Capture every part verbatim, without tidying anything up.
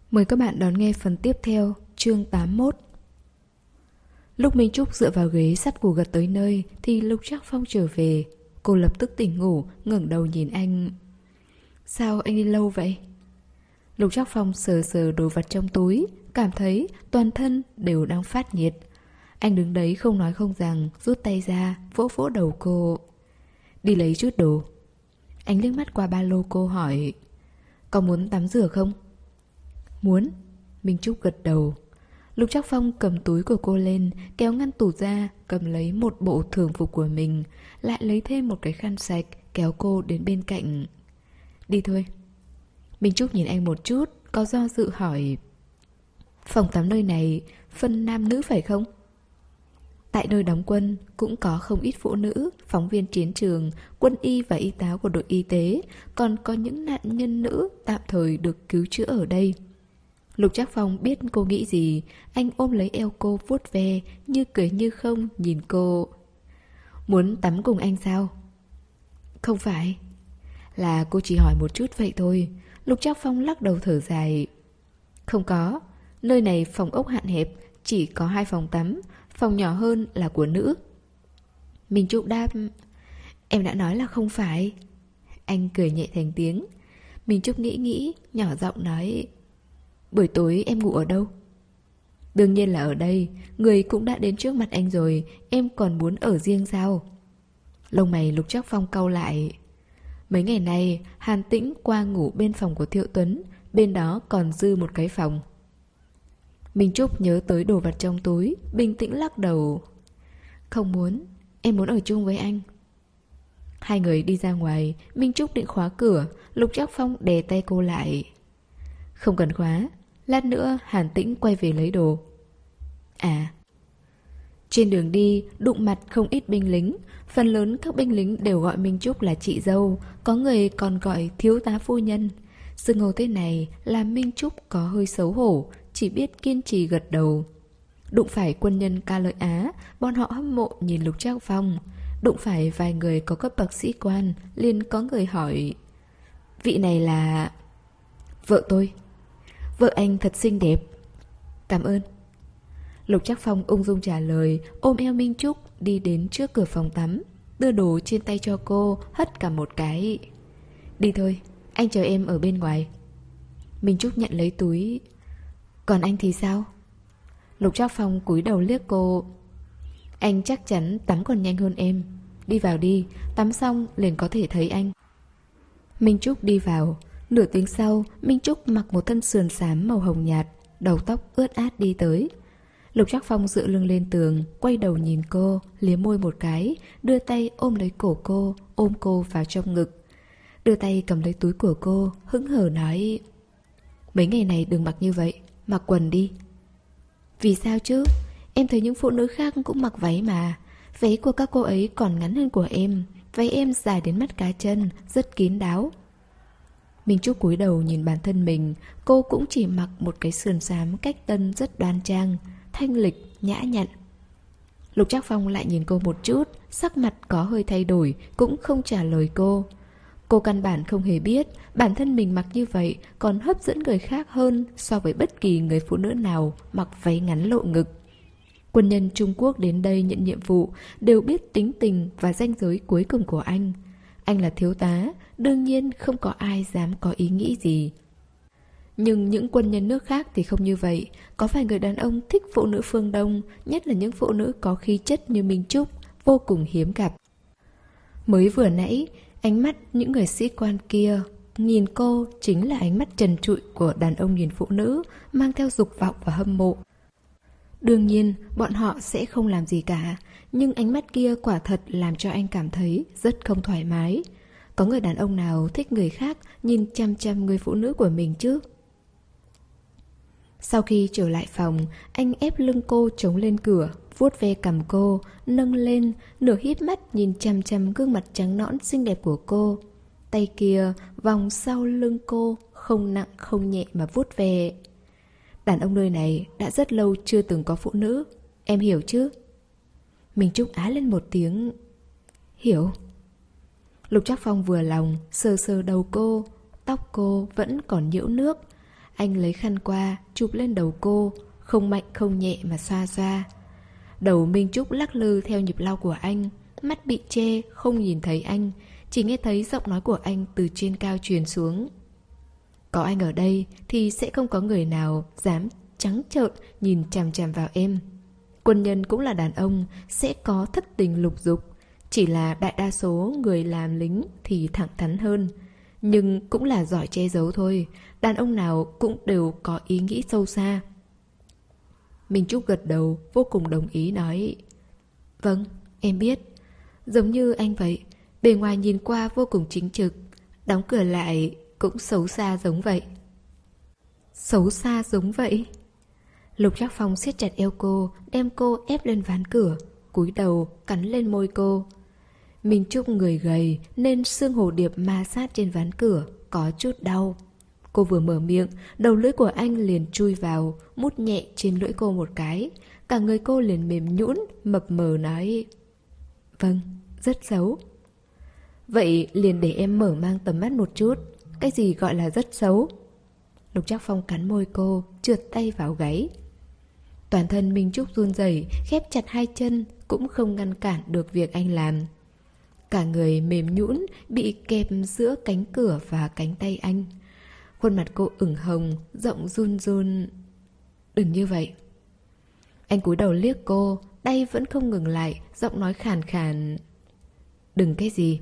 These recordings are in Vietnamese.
Mời các bạn đón nghe phần tiếp theo, chương tám mươi mốt. Lúc Minh Trúc dựa vào ghế sắp ngủ gật tới nơi thì Lục Trác Phong trở về. Cô lập tức tỉnh ngủ, ngẩng đầu nhìn anh. Sao anh đi lâu vậy? Lục Trác Phong sờ sờ đồ vật trong túi, cảm thấy toàn thân đều đang phát nhiệt. Anh đứng đấy không nói không rằng, rút tay ra, vỗ vỗ đầu cô. Đi lấy chút đồ. Anh liếc mắt qua ba lô cô hỏi, có muốn tắm rửa không? Muốn. Minh Trúc gật đầu. Lục Trác Phong cầm túi của cô lên, kéo ngăn tủ ra, cầm lấy một bộ thường phục của mình, lại lấy thêm một cái khăn sạch, kéo cô đến bên cạnh. Đi thôi. Minh Trúc nhìn anh một chút, có do dự hỏi, phòng tắm nơi này phân nam nữ phải không? Tại nơi đóng quân cũng có không ít phụ nữ, phóng viên chiến trường, quân y và y tá của đội y tế, còn có những nạn nhân nữ tạm thời được cứu chữa ở đây. Lục Trác Phong biết cô nghĩ gì, anh ôm lấy eo cô vuốt ve, như cười như không nhìn cô. Muốn tắm cùng anh sao? Không phải. Là cô chỉ hỏi một chút vậy thôi. Lục Trác Phong lắc đầu thở dài. Không có, nơi này phòng ốc hạn hẹp, chỉ có hai phòng tắm, phòng nhỏ hơn là của nữ. Minh Trúc đáp, em đã nói là không phải. Anh cười nhẹ thành tiếng. Minh Trúc nghĩ nghĩ, nhỏ giọng nói, buổi tối em ngủ ở đâu? Đương nhiên là ở đây, người cũng đã đến trước mặt anh rồi, em còn muốn ở riêng sao? Lông mày Lục Trác Phong cau lại. Mấy ngày nay, Hàn Tĩnh qua ngủ bên phòng của Thiệu Tuấn, bên đó còn dư một cái phòng. Minh Trúc nhớ tới đồ vật trong túi, bình tĩnh lắc đầu. Không muốn, em muốn ở chung với anh. Hai người đi ra ngoài, Minh Trúc định khóa cửa, Lục Trác Phong đè tay cô lại. Không cần khóa, lát nữa Hàn Tĩnh quay về lấy đồ. À. Trên đường đi, đụng mặt không ít binh lính. Phần lớn các binh lính đều gọi Minh Trúc là chị dâu, có người còn gọi thiếu tá phu nhân. Xưng hô thế này làm Minh Trúc có hơi xấu hổ, chỉ biết kiên trì gật đầu. Đụng phải quân nhân ca lợi Á, bọn họ hâm mộ nhìn Lục Trác Phong. Đụng phải vài người có cấp bậc sĩ quan, liền có người hỏi, vị này là... Vợ tôi. Vợ anh thật xinh đẹp. Cảm ơn. Lục Trác Phong ung dung trả lời, ôm eo Minh Trúc đi đến trước cửa phòng tắm, đưa đồ trên tay cho cô, hất cả một cái. Đi thôi, anh chờ em ở bên ngoài. Minh Trúc nhận lấy túi. Còn anh thì sao? Lục Trác Phong cúi đầu liếc cô. Anh chắc chắn tắm còn nhanh hơn em. Đi vào đi, tắm xong liền có thể thấy anh. Minh Trúc đi vào. Nửa tiếng sau, Minh Trúc mặc một thân sườn xám màu hồng nhạt, đầu tóc ướt át đi tới. Lục Trác Phong dựa lưng lên tường, quay đầu nhìn cô, liếm môi một cái, đưa tay ôm lấy cổ cô, ôm cô vào trong ngực. Đưa tay cầm lấy túi của cô, hững hờ nói, mấy ngày này đừng mặc như vậy, mặc quần đi. Vì sao chứ? Em thấy những phụ nữ khác cũng mặc váy mà. Váy của các cô ấy còn ngắn hơn của em. Váy em dài đến mắt cá chân, rất kín đáo. Minh Trúc cúi đầu nhìn bản thân mình. Cô cũng chỉ mặc một cái sườn xám cách tân rất đoan trang, thanh lịch, nhã nhặn. Lục Trác Phong lại nhìn cô một chút, sắc mặt có hơi thay đổi, cũng không trả lời cô. Cô căn bản không hề biết bản thân mình mặc như vậy còn hấp dẫn người khác hơn so với bất kỳ người phụ nữ nào mặc váy ngắn lộ ngực. Quân nhân Trung Quốc đến đây nhận nhiệm vụ đều biết tính tình và ranh giới cuối cùng của anh. Anh là thiếu tá, đương nhiên không có ai dám có ý nghĩ gì. Nhưng những quân nhân nước khác thì không như vậy. Có vài người đàn ông thích phụ nữ phương Đông, nhất là những phụ nữ có khí chất như Minh Trúc, vô cùng hiếm gặp. Mới vừa nãy, ánh mắt những người sĩ quan kia nhìn cô chính là ánh mắt trần trụi của đàn ông nhìn phụ nữ, mang theo dục vọng và hâm mộ. Đương nhiên, bọn họ sẽ không làm gì cả, nhưng ánh mắt kia quả thật làm cho anh cảm thấy rất không thoải mái. Có người đàn ông nào thích người khác nhìn chăm chăm người phụ nữ của mình chứ? Sau khi trở lại phòng, anh ép lưng cô chống lên cửa, vuốt ve cằm cô, nâng lên, nửa híp mắt nhìn chăm chăm gương mặt trắng nõn xinh đẹp của cô. Tay kia vòng sau lưng cô, không nặng không nhẹ mà vuốt ve. Đàn ông nơi này đã rất lâu chưa từng có phụ nữ, em hiểu chứ? Minh Trúc á lên một tiếng. Hiểu. Lục Trác Phong vừa lòng, sờ sờ đầu cô, tóc cô vẫn còn nhiễu nước. Anh lấy khăn qua, chụp lên đầu cô, không mạnh không nhẹ mà xoa xoa. Đầu Minh Trúc lắc lư theo nhịp lau của anh, mắt bị che, không nhìn thấy anh, chỉ nghe thấy giọng nói của anh từ trên cao truyền xuống. Có anh ở đây thì sẽ không có người nào dám trắng trợn nhìn chằm chằm vào em. Quân nhân cũng là đàn ông, sẽ có thất tình lục dục. Chỉ là đại đa số người làm lính thì thẳng thắn hơn, nhưng cũng là giỏi che giấu thôi. Đàn ông nào cũng đều có ý nghĩ sâu xa. Minh Trúc gật đầu, vô cùng đồng ý nói: Vâng, em biết. Giống như anh vậy, bề ngoài nhìn qua vô cùng chính trực, đóng cửa lại cũng xấu xa giống vậy. Xấu xa giống vậy? Lục Trác Phong siết chặt eo cô, đem cô ép lên ván cửa, cúi đầu cắn lên môi cô. Minh Trúc người gầy nên xương hồ điệp ma sát trên ván cửa, có chút đau. Cô vừa mở miệng, đầu lưỡi của anh liền chui vào, mút nhẹ trên lưỡi cô một cái. Cả người cô liền mềm nhũn, mập mờ nói: Vâng, rất xấu. Vậy liền để em mở mang tầm mắt một chút. Cái gì gọi là rất xấu? Lục Trác Phong cắn môi cô, trượt tay vào gáy. Toàn thân Minh Trúc run rẩy, khép chặt hai chân, cũng không ngăn cản được việc anh làm. Cả người mềm nhũn, bị kẹp giữa cánh cửa và cánh tay anh. Khuôn mặt cô ửng hồng, giọng run run: Đừng như vậy. Anh cúi đầu liếc cô, tay vẫn không ngừng lại, giọng nói khàn khàn: Đừng cái gì?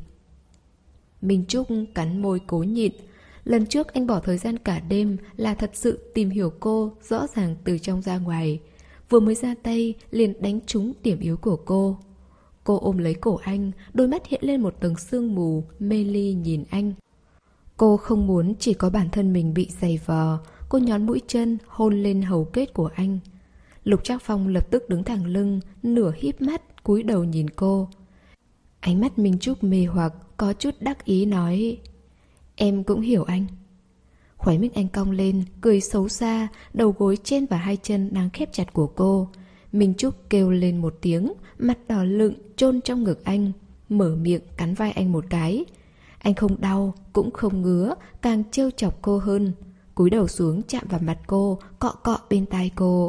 Minh Trúc cắn môi cố nhịn. Lần trước anh bỏ thời gian cả đêm là thật sự tìm hiểu cô rõ ràng từ trong ra ngoài. Vừa mới ra tay liền đánh trúng điểm yếu của cô. Cô ôm lấy cổ anh, đôi mắt hiện lên một tầng sương mù, mê ly nhìn anh. Cô không muốn chỉ có bản thân mình bị giày vò. Cô nhón mũi chân hôn lên hầu kết của anh. Lục Trác Phong lập tức đứng thẳng lưng, nửa híp mắt cúi đầu nhìn cô. Ánh mắt Minh Trúc mê hoặc, có chút đắc ý nói: Em cũng hiểu anh. Khóe miệng anh cong lên, cười xấu xa, đầu gối trên và hai chân đang khép chặt của cô. Minh Trúc kêu lên một tiếng, mặt đỏ lựng chôn trong ngực anh, mở miệng cắn vai anh một cái. Anh không đau, cũng không ngứa, càng trêu chọc cô hơn. Cúi đầu xuống chạm vào mặt cô, cọ cọ bên tai cô.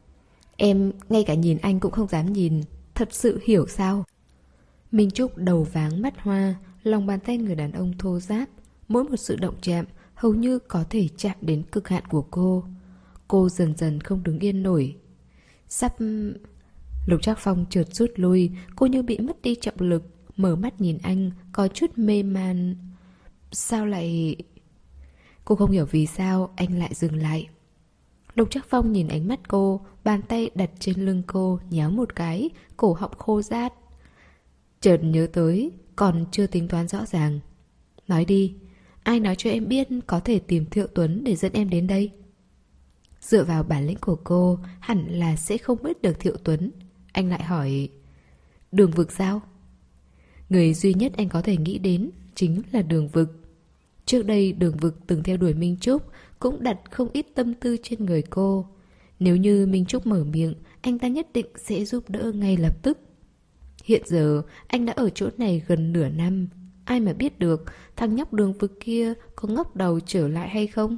Em ngay cả nhìn anh cũng không dám nhìn, thật sự hiểu sao? Minh Trúc đầu váng mắt hoa, lòng bàn tay người đàn ông thô ráp. Mỗi một sự động chạm hầu như có thể chạm đến cực hạn của cô. Cô dần dần không đứng yên nổi. Sắp... Lục Trác Phong chợt rút lui. Cô như bị mất đi trọng lực, mở mắt nhìn anh, có chút mê man. Sao lại... Cô không hiểu vì sao anh lại dừng lại. Lục Trác Phong nhìn ánh mắt cô, bàn tay đặt trên lưng cô, nhéo một cái, cổ họng khô rát. Chợt nhớ tới, còn chưa tính toán rõ ràng. Nói đi, ai nói cho em biết có thể tìm Thiệu Tuấn để dẫn em đến đây? Dựa vào bản lĩnh của cô, hẳn là sẽ không biết được Thiệu Tuấn. Anh lại hỏi: Đường Vực sao? Người duy nhất anh có thể nghĩ đến chính là Đường Vực. Trước đây Đường Vực từng theo đuổi Minh Trúc, cũng đặt không ít tâm tư trên người cô. Nếu như Minh Trúc mở miệng, anh ta nhất định sẽ giúp đỡ ngay lập tức. Hiện giờ anh đã ở chỗ này gần nửa năm, ai mà biết được thằng nhóc Đường Vực kia có ngóc đầu trở lại hay không?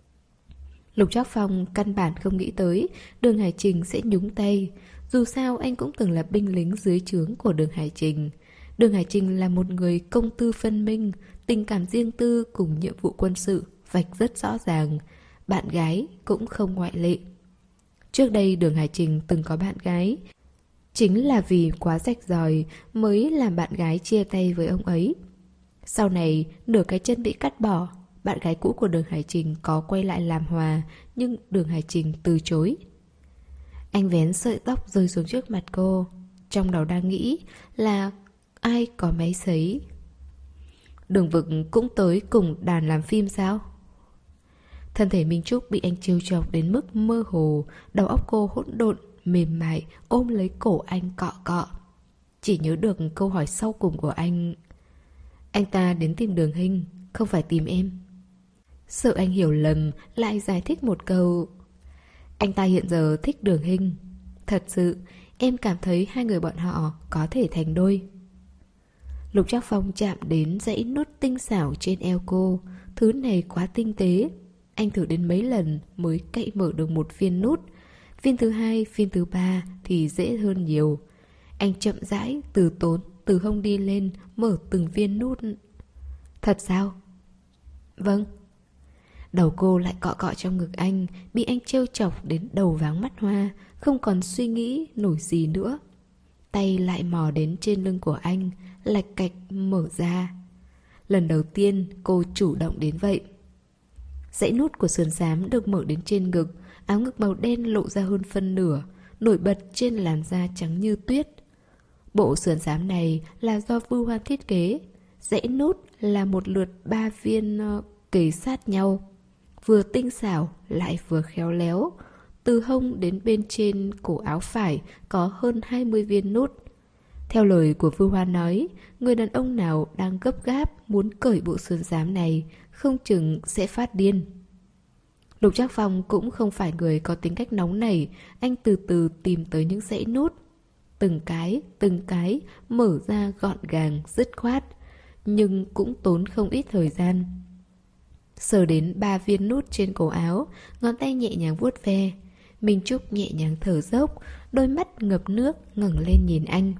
Lục Trác Phong căn bản không nghĩ tới Đường Hải Trình sẽ nhúng tay. Dù sao anh cũng từng là binh lính dưới trướng của Đường Hải Trình. Đường Hải Trình là một người công tư phân minh, tình cảm riêng tư cùng nhiệm vụ quân sự vạch rất rõ ràng. Bạn gái cũng không ngoại lệ. Trước đây Đường Hải Trình từng có bạn gái. Chính là vì quá rạch ròi mới làm bạn gái chia tay với ông ấy. Sau này nửa cái chân bị cắt bỏ, bạn gái cũ của Đường Hải Trình có quay lại làm hòa, nhưng Đường Hải Trình từ chối. Anh vén sợi tóc rơi xuống trước mặt cô, trong đầu đang nghĩ là ai có máy sấy. Đường Vực cũng tới cùng đàn làm phim sao? Thân thể Minh Trúc bị anh trêu chọc đến mức mơ hồ, đầu óc cô hỗn độn, mềm mại ôm lấy cổ anh cọ cọ. Chỉ nhớ được câu hỏi sau cùng của anh: Anh ta đến tìm Đường Hinh, không phải tìm em. Sợ anh hiểu lầm, lại giải thích một câu: Anh ta hiện giờ thích Đường Hinh. Thật sự, em cảm thấy hai người bọn họ có thể thành đôi. Lục Trác Phong chạm đến dãy nút tinh xảo trên eo cô. Thứ này quá tinh tế. anh thử đến mấy lần mới cậy mở được một viên nút. Viên thứ hai, viên thứ ba thì dễ hơn nhiều. Anh chậm rãi, từ tốn, từ hông đi lên, mở từng viên nút. Thật sao? Vâng. Đầu cô lại cọ cọ trong ngực anh, bị anh trêu chọc đến đầu váng mắt hoa, không còn suy nghĩ nổi gì nữa. Tay lại mò đến trên lưng của anh, lạch cạch mở ra. Lần đầu tiên cô chủ động đến vậy. Dãy nút của sườn xám được mở đến trên ngực, áo ngực màu đen lộ ra hơn phân nửa, nổi bật trên làn da trắng như tuyết. Bộ sườn xám này là do Vưu Hoan thiết kế. Dãy nút là một lượt ba viên uh, kề sát nhau, vừa tinh xảo lại vừa khéo léo. Từ hông đến bên trên cổ áo phải có hơn hai mươi viên nút. Theo lời của Vưu Hoan nói, người đàn ông nào đang gấp gáp muốn cởi bộ sườn xám này không chừng sẽ phát điên. Lục Trác Phong cũng không phải người có tính cách nóng nảy, anh từ từ tìm tới những dãy nút. Từng cái, từng cái mở ra gọn gàng, dứt khoát, nhưng cũng tốn không ít thời gian. Sờ đến ba viên nút trên cổ áo, ngón tay nhẹ nhàng vuốt ve. Minh Trúc nhẹ nhàng thở dốc, đôi mắt ngập nước ngẩng lên nhìn anh.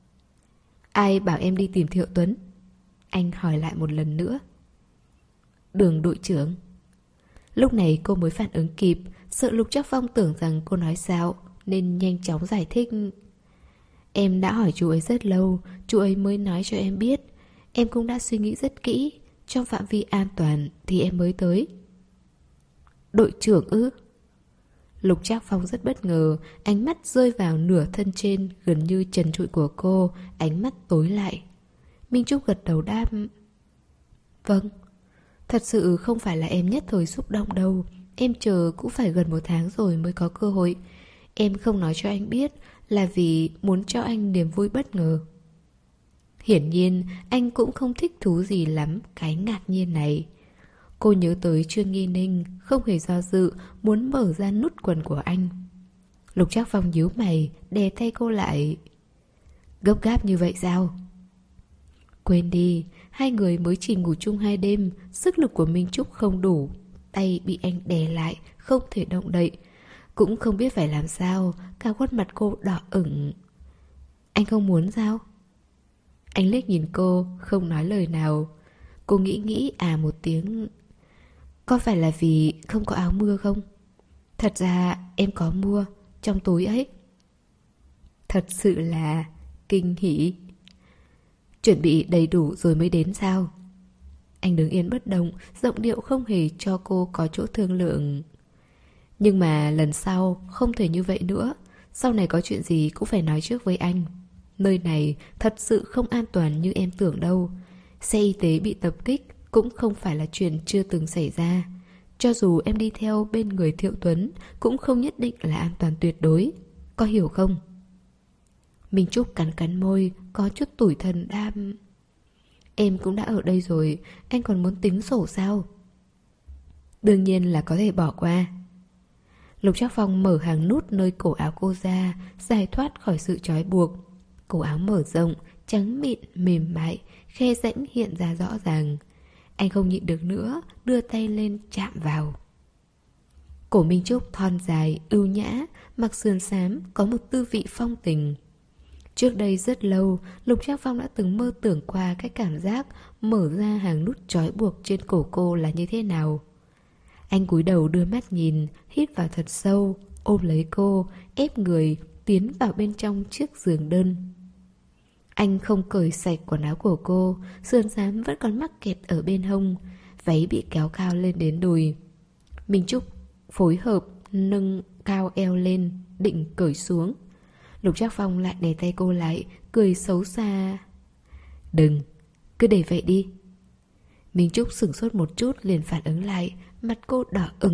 Ai bảo em đi tìm Thiệu Tuấn? Anh hỏi lại một lần nữa. Đường đội trưởng. Lúc này cô mới phản ứng kịp, sợ Lục Trác Phong tưởng rằng cô nói xạo, nên nhanh chóng giải thích. Em đã hỏi chú ấy rất lâu, chú ấy mới nói cho em biết. Em cũng đã suy nghĩ rất kỹ, trong phạm vi an toàn thì em mới tới. Đội trưởng ư? Lục Trác Phong rất bất ngờ, ánh mắt rơi vào nửa thân trên gần như trần trụi của cô, ánh mắt tối lại. Minh Trúc gật đầu đáp. Vâng, thật sự không phải là em nhất thời xúc động đâu. Em chờ cũng phải gần một tháng rồi mới có cơ hội. Em không nói cho anh biết là vì muốn cho anh niềm vui bất ngờ. Hiển nhiên anh cũng không thích thú gì lắm cái ngạc nhiên này. Cô nhớ tới Trương Nghi Ninh, không hề do dự, muốn mở ra nút quần của anh. Lục Trác Phong nhíu mày, đè tay cô lại. Gấp gáp như vậy sao? Quên đi, hai người mới chỉ ngủ chung hai đêm, sức lực của Minh Trúc không đủ. Tay bị anh đè lại, không thể động đậy. Cũng không biết phải làm sao, cả khuôn mặt cô đỏ ửng. Anh không muốn sao? Anh liếc nhìn cô, không nói lời nào. Cô nghĩ nghĩ à một tiếng. Có phải là vì không có áo mưa không? Thật ra em có mua, trong túi ấy. Thật sự là kinh hỉ. Chuẩn bị đầy đủ rồi mới đến sao? Anh đứng yên bất động, giọng điệu không hề cho cô có chỗ thương lượng. Nhưng mà lần sau không thể như vậy nữa. Sau này có chuyện gì cũng phải nói trước với anh. Nơi này thật sự không an toàn như em tưởng đâu. Xe y tế bị tập kích cũng không phải là chuyện chưa từng xảy ra. Cho dù em đi theo bên người Thiệu Tuấn cũng không nhất định là an toàn tuyệt đối. Có hiểu không? Minh Trúc cắn cắn môi, có chút tủi thân đam. Em cũng đã ở đây rồi, anh còn muốn tính sổ sao? Đương nhiên là có thể bỏ qua. Lục Trác Phong mở hàng nút nơi cổ áo cô ra, giải thoát khỏi sự trói buộc. Cổ áo mở rộng, trắng mịn, mềm mại, khe rãnh hiện ra rõ ràng. Anh không nhịn được nữa, đưa tay lên chạm vào. Cổ Minh Trúc thon dài, ưu nhã, mặc sườn xám, có một tư vị phong tình. Trước đây rất lâu, Lục Trác Phong đã từng mơ tưởng qua cái cảm giác mở ra hàng nút trói buộc trên cổ cô là như thế nào. Anh cúi đầu đưa mắt nhìn, hít vào thật sâu, ôm lấy cô, ép người, tiến vào bên trong chiếc giường đơn. Anh không cởi sạch quần áo của cô, sườn xám vẫn còn mắc kẹt ở bên hông, váy bị kéo cao lên đến đùi. Minh Trúc phối hợp nâng cao eo lên, định cởi xuống. Lục Trác Phong lại đè tay cô lại, cười xấu xa. Đừng, cứ để vậy đi. Minh Trúc sửng sốt một chút liền phản ứng lại, mặt cô đỏ ửng.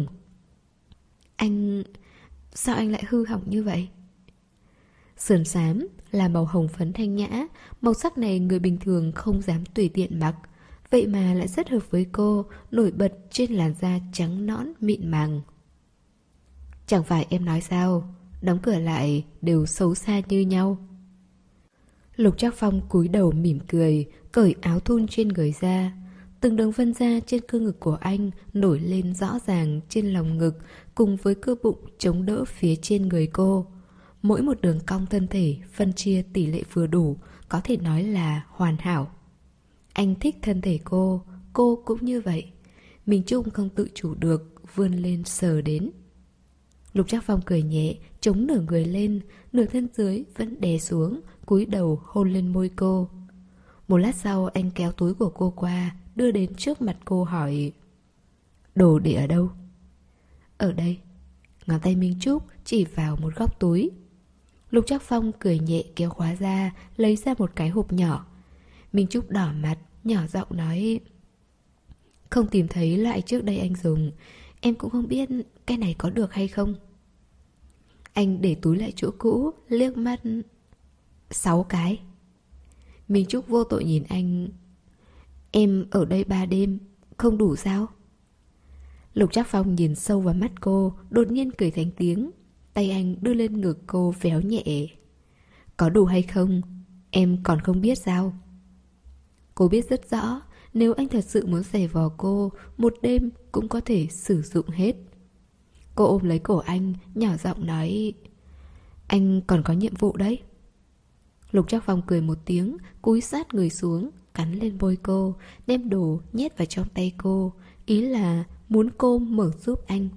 Anh... sao anh lại hư hỏng như vậy? Sườn xám là màu hồng phấn thanh nhã, màu sắc này người bình thường không dám tùy tiện mặc. Vậy mà lại rất hợp với cô, nổi bật trên làn da trắng nõn mịn màng. Chẳng phải em nói sao, đóng cửa lại đều xấu xa như nhau. Lục Trác Phong cúi đầu mỉm cười, cởi áo thun trên người ra. từng đường vân da trên cơ ngực của anh nổi lên rõ ràng trên lòng ngực, cùng với cơ bụng chống đỡ phía trên người cô. Mỗi một đường cong thân thể phân chia tỷ lệ vừa đủ, có thể nói là hoàn hảo. Anh thích thân thể cô, cô cũng như vậy. Minh Trúc không tự chủ được, vươn lên sờ đến. Lục Trác Phong cười nhẹ, chống nửa người lên, nửa thân dưới vẫn đè xuống, cúi đầu hôn lên môi cô. Một lát sau anh kéo túi của cô qua, đưa đến trước mặt cô hỏi: đồ để ở đâu? Ở đây. Ngón tay Minh Trúc chỉ vào một góc túi. Lục Trác Phong cười nhẹ kéo khóa ra, lấy ra một cái hộp nhỏ. Minh Trúc đỏ mặt, nhỏ giọng nói: không tìm thấy loại trước đây anh dùng, em cũng không biết cái này có được hay không. Anh để túi lại chỗ cũ, liếc mắt: sáu cái. Minh Trúc vô tội nhìn anh: em ở đây ba đêm, không đủ sao? Lục Trác Phong nhìn sâu vào mắt cô, đột nhiên cười thành tiếng. Tay anh đưa lên ngực cô véo nhẹ: có đủ hay không, em còn không biết sao? Cô biết rất rõ, nếu anh thật sự muốn giày vò cô, một đêm cũng có thể sử dụng hết. Cô ôm lấy cổ anh, nhỏ giọng nói: anh còn có nhiệm vụ đấy. Lục Trác Phong cười một tiếng, cúi sát người xuống, cắn lên môi cô, đem đồ nhét vào trong tay cô, ý là muốn cô mở giúp anh.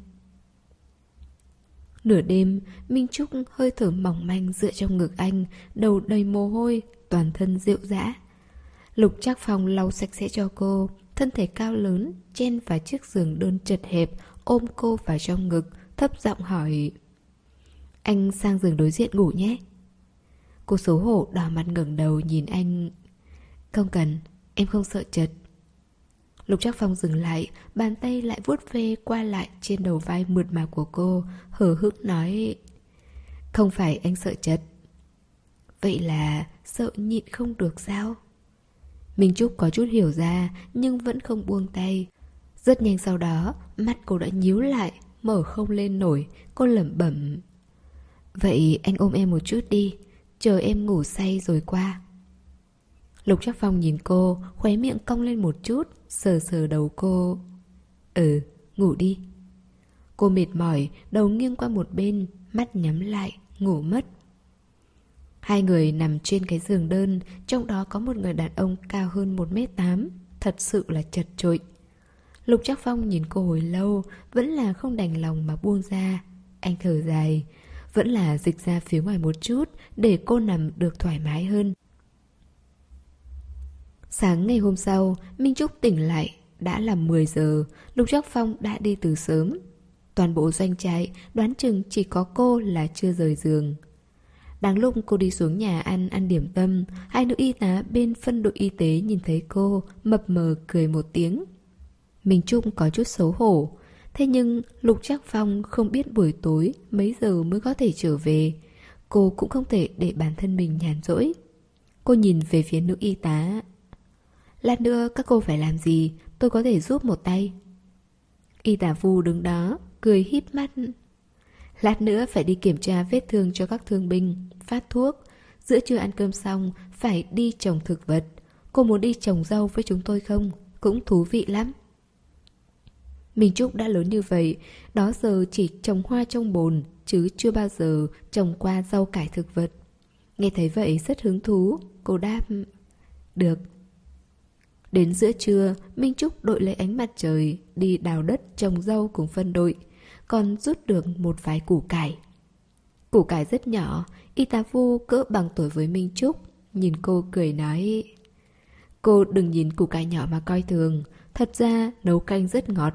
Nửa đêm, Minh Trúc hơi thở mỏng manh dựa trong ngực anh, đầu đầy mồ hôi, toàn thân rệu rã. Lục Trác Phong lau sạch sẽ cho cô, thân thể cao lớn, chen vào chiếc giường đơn chật hẹp, ôm cô vào trong ngực, thấp giọng hỏi: anh sang giường đối diện ngủ nhé. Cô xấu hổ đỏ mặt ngẩng đầu nhìn anh: không cần, em không sợ chật. Lục Trác Phong dừng lại, bàn tay lại vuốt ve qua lại trên đầu vai mượt mà của cô, hờ hững nói: không phải anh sợ chật. Vậy là sợ nhịn không được sao? Minh Trúc có chút hiểu ra, nhưng vẫn không buông tay. Rất nhanh sau đó, mắt cô đã nhíu lại, mở không lên nổi. Cô lẩm bẩm: vậy anh ôm em một chút đi, chờ em ngủ say rồi qua. Lục Trác Phong nhìn cô, khóe miệng cong lên một chút, sờ sờ đầu cô: ừ, ngủ đi. Cô mệt mỏi, đầu nghiêng qua một bên, mắt nhắm lại, ngủ mất. Hai người nằm trên cái giường đơn, trong đó có một người đàn ông cao hơn một mét tám, thật sự là chật chội. Lục Trác Phong nhìn cô hồi lâu, vẫn là không đành lòng mà buông ra. Anh thở dài, vẫn là dịch ra phía ngoài một chút, để cô nằm được thoải mái hơn. Sáng ngày hôm sau, Minh Trúc tỉnh lại, đã là mười giờ, Lục Trác Phong đã đi từ sớm. Toàn bộ doanh trại đoán chừng chỉ có cô là chưa rời giường. Đáng lúc cô đi xuống nhà ăn ăn điểm tâm, hai nữ y tá bên phân đội y tế nhìn thấy cô, mập mờ cười một tiếng. Minh Trúc có chút xấu hổ. Thế nhưng Lục Trác Phong không biết buổi tối mấy giờ mới có thể trở về. Cô cũng không thể để bản thân mình nhàn rỗi. Cô nhìn về phía nữ y tá: lát nữa các cô phải làm gì, tôi có thể giúp một tay. Y tá Vu đứng đó, cười híp mắt: lát nữa phải đi kiểm tra vết thương cho các thương binh, phát thuốc. Giữa trưa ăn cơm xong, phải đi trồng thực vật. Cô muốn đi trồng rau với chúng tôi không? Cũng thú vị lắm. Minh Trúc đã lớn như vậy, đó giờ chỉ trồng hoa trong bồn, chứ chưa bao giờ trồng qua rau cải thực vật. Nghe thấy vậy rất hứng thú, cô đáp: được. Đến giữa trưa, Minh Trúc đội lấy ánh mặt trời, đi đào đất trồng rau cùng phân đội, còn rút được một vài củ cải. Củ cải rất nhỏ, y tá Vu cỡ bằng tuổi với Minh Trúc, nhìn cô cười nói: cô đừng nhìn củ cải nhỏ mà coi thường, thật ra nấu canh rất ngọt.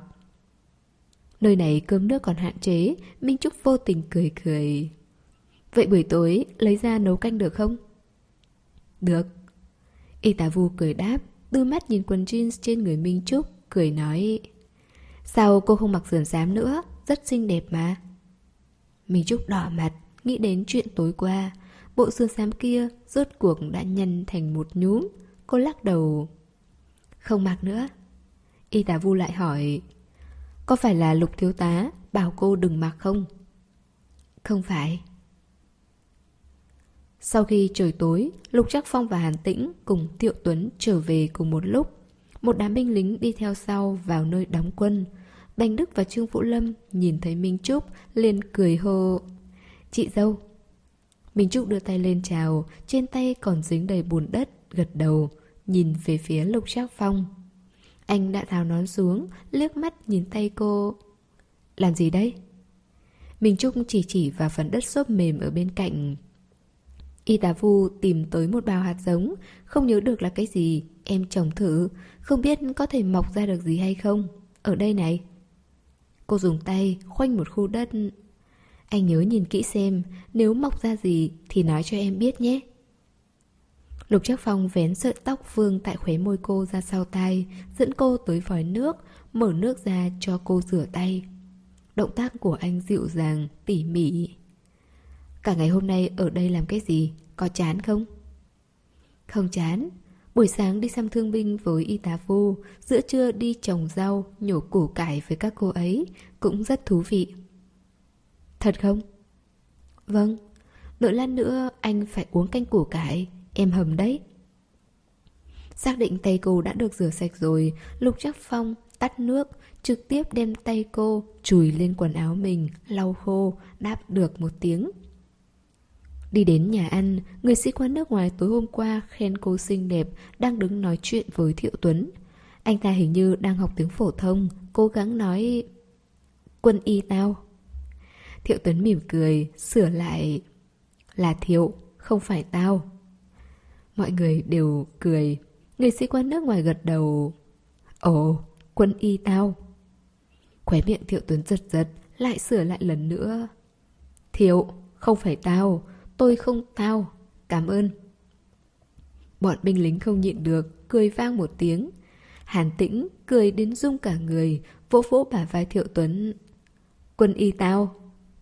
Nơi này cơm nước còn hạn chế, Minh Trúc vô tình cười cười. Vậy buổi tối lấy ra nấu canh được không? Được. Y tá Vu cười đáp, đưa mắt nhìn quần jeans trên người Minh Trúc, cười nói: sao cô không mặc sườn xám nữa, rất xinh đẹp mà. Minh Trúc đỏ mặt, nghĩ đến chuyện tối qua. Bộ sườn xám kia rốt cuộc đã nhăn thành một nhúm. Cô lắc đầu: không mặc nữa. Y tá Vu lại hỏi: có phải là Lục thiếu tá bảo cô đừng mặc không? Không phải. Sau khi trời tối, Lục Trác Phong và Hàn Tĩnh cùng Tiệu Tuấn trở về cùng một lúc. Một đám binh lính đi theo sau vào nơi đóng quân. Bành Đức và Trương Vũ Lâm nhìn thấy Minh Trúc liền cười hô: "Chị dâu." Minh Trúc đưa tay lên chào, trên tay còn dính đầy bùn đất, gật đầu, nhìn về phía Lục Trác Phong. Anh đã tháo nón xuống, liếc mắt nhìn tay cô. "Làm gì đấy?" Minh Trúc chỉ chỉ vào phần đất xốp mềm ở bên cạnh. "Y tá Vu tìm tới một bao hạt giống, không nhớ được là cái gì, em trồng thử, không biết có thể mọc ra được gì hay không. Ở đây này." Cô dùng tay khoanh một khu đất. "Anh nhớ nhìn kỹ xem, nếu mọc ra gì thì nói cho em biết nhé." Lục Trác Phong vén sợi tóc vương tại khóe môi cô ra sau tai, dẫn cô tới vòi nước, mở nước ra cho cô rửa tay. Động tác của anh dịu dàng, tỉ mỉ. "Cả ngày hôm nay ở đây làm cái gì? Có chán không?" "Không chán. Buổi sáng đi thăm thương binh với y tá Vu, giữa trưa đi trồng rau, nhổ củ cải với các cô ấy, cũng rất thú vị." "Thật không?" "Vâng. Đợi lát nữa anh phải uống canh củ cải, em hầm đấy." Xác định tay cô đã được rửa sạch rồi, Lục Trác Phong tắt nước, trực tiếp đem tay cô chùi lên quần áo mình, lau khô, đáp được một tiếng. Đi đến nhà ăn, người sĩ quan nước ngoài tối hôm qua khen cô xinh đẹp đang đứng nói chuyện với Thiệu Tuấn. Anh ta hình như đang học tiếng phổ thông, cố gắng nói: "Quân y tao." Thiệu Tuấn mỉm cười, sửa lại: "Là Thiệu, không phải tao." Mọi người đều cười. Người sĩ quan nước ngoài gật đầu: "Ồ, quân y tao." Khóe miệng Thiệu Tuấn giật giật, lại sửa lại lần nữa: "Thiệu, không phải tao, tôi không tao, cảm ơn." Bọn binh lính không nhịn được, cười vang một tiếng. Hàn Tĩnh cười đến rung cả người, vỗ vỗ bả vai Thiệu Tuấn: "Quân y tao."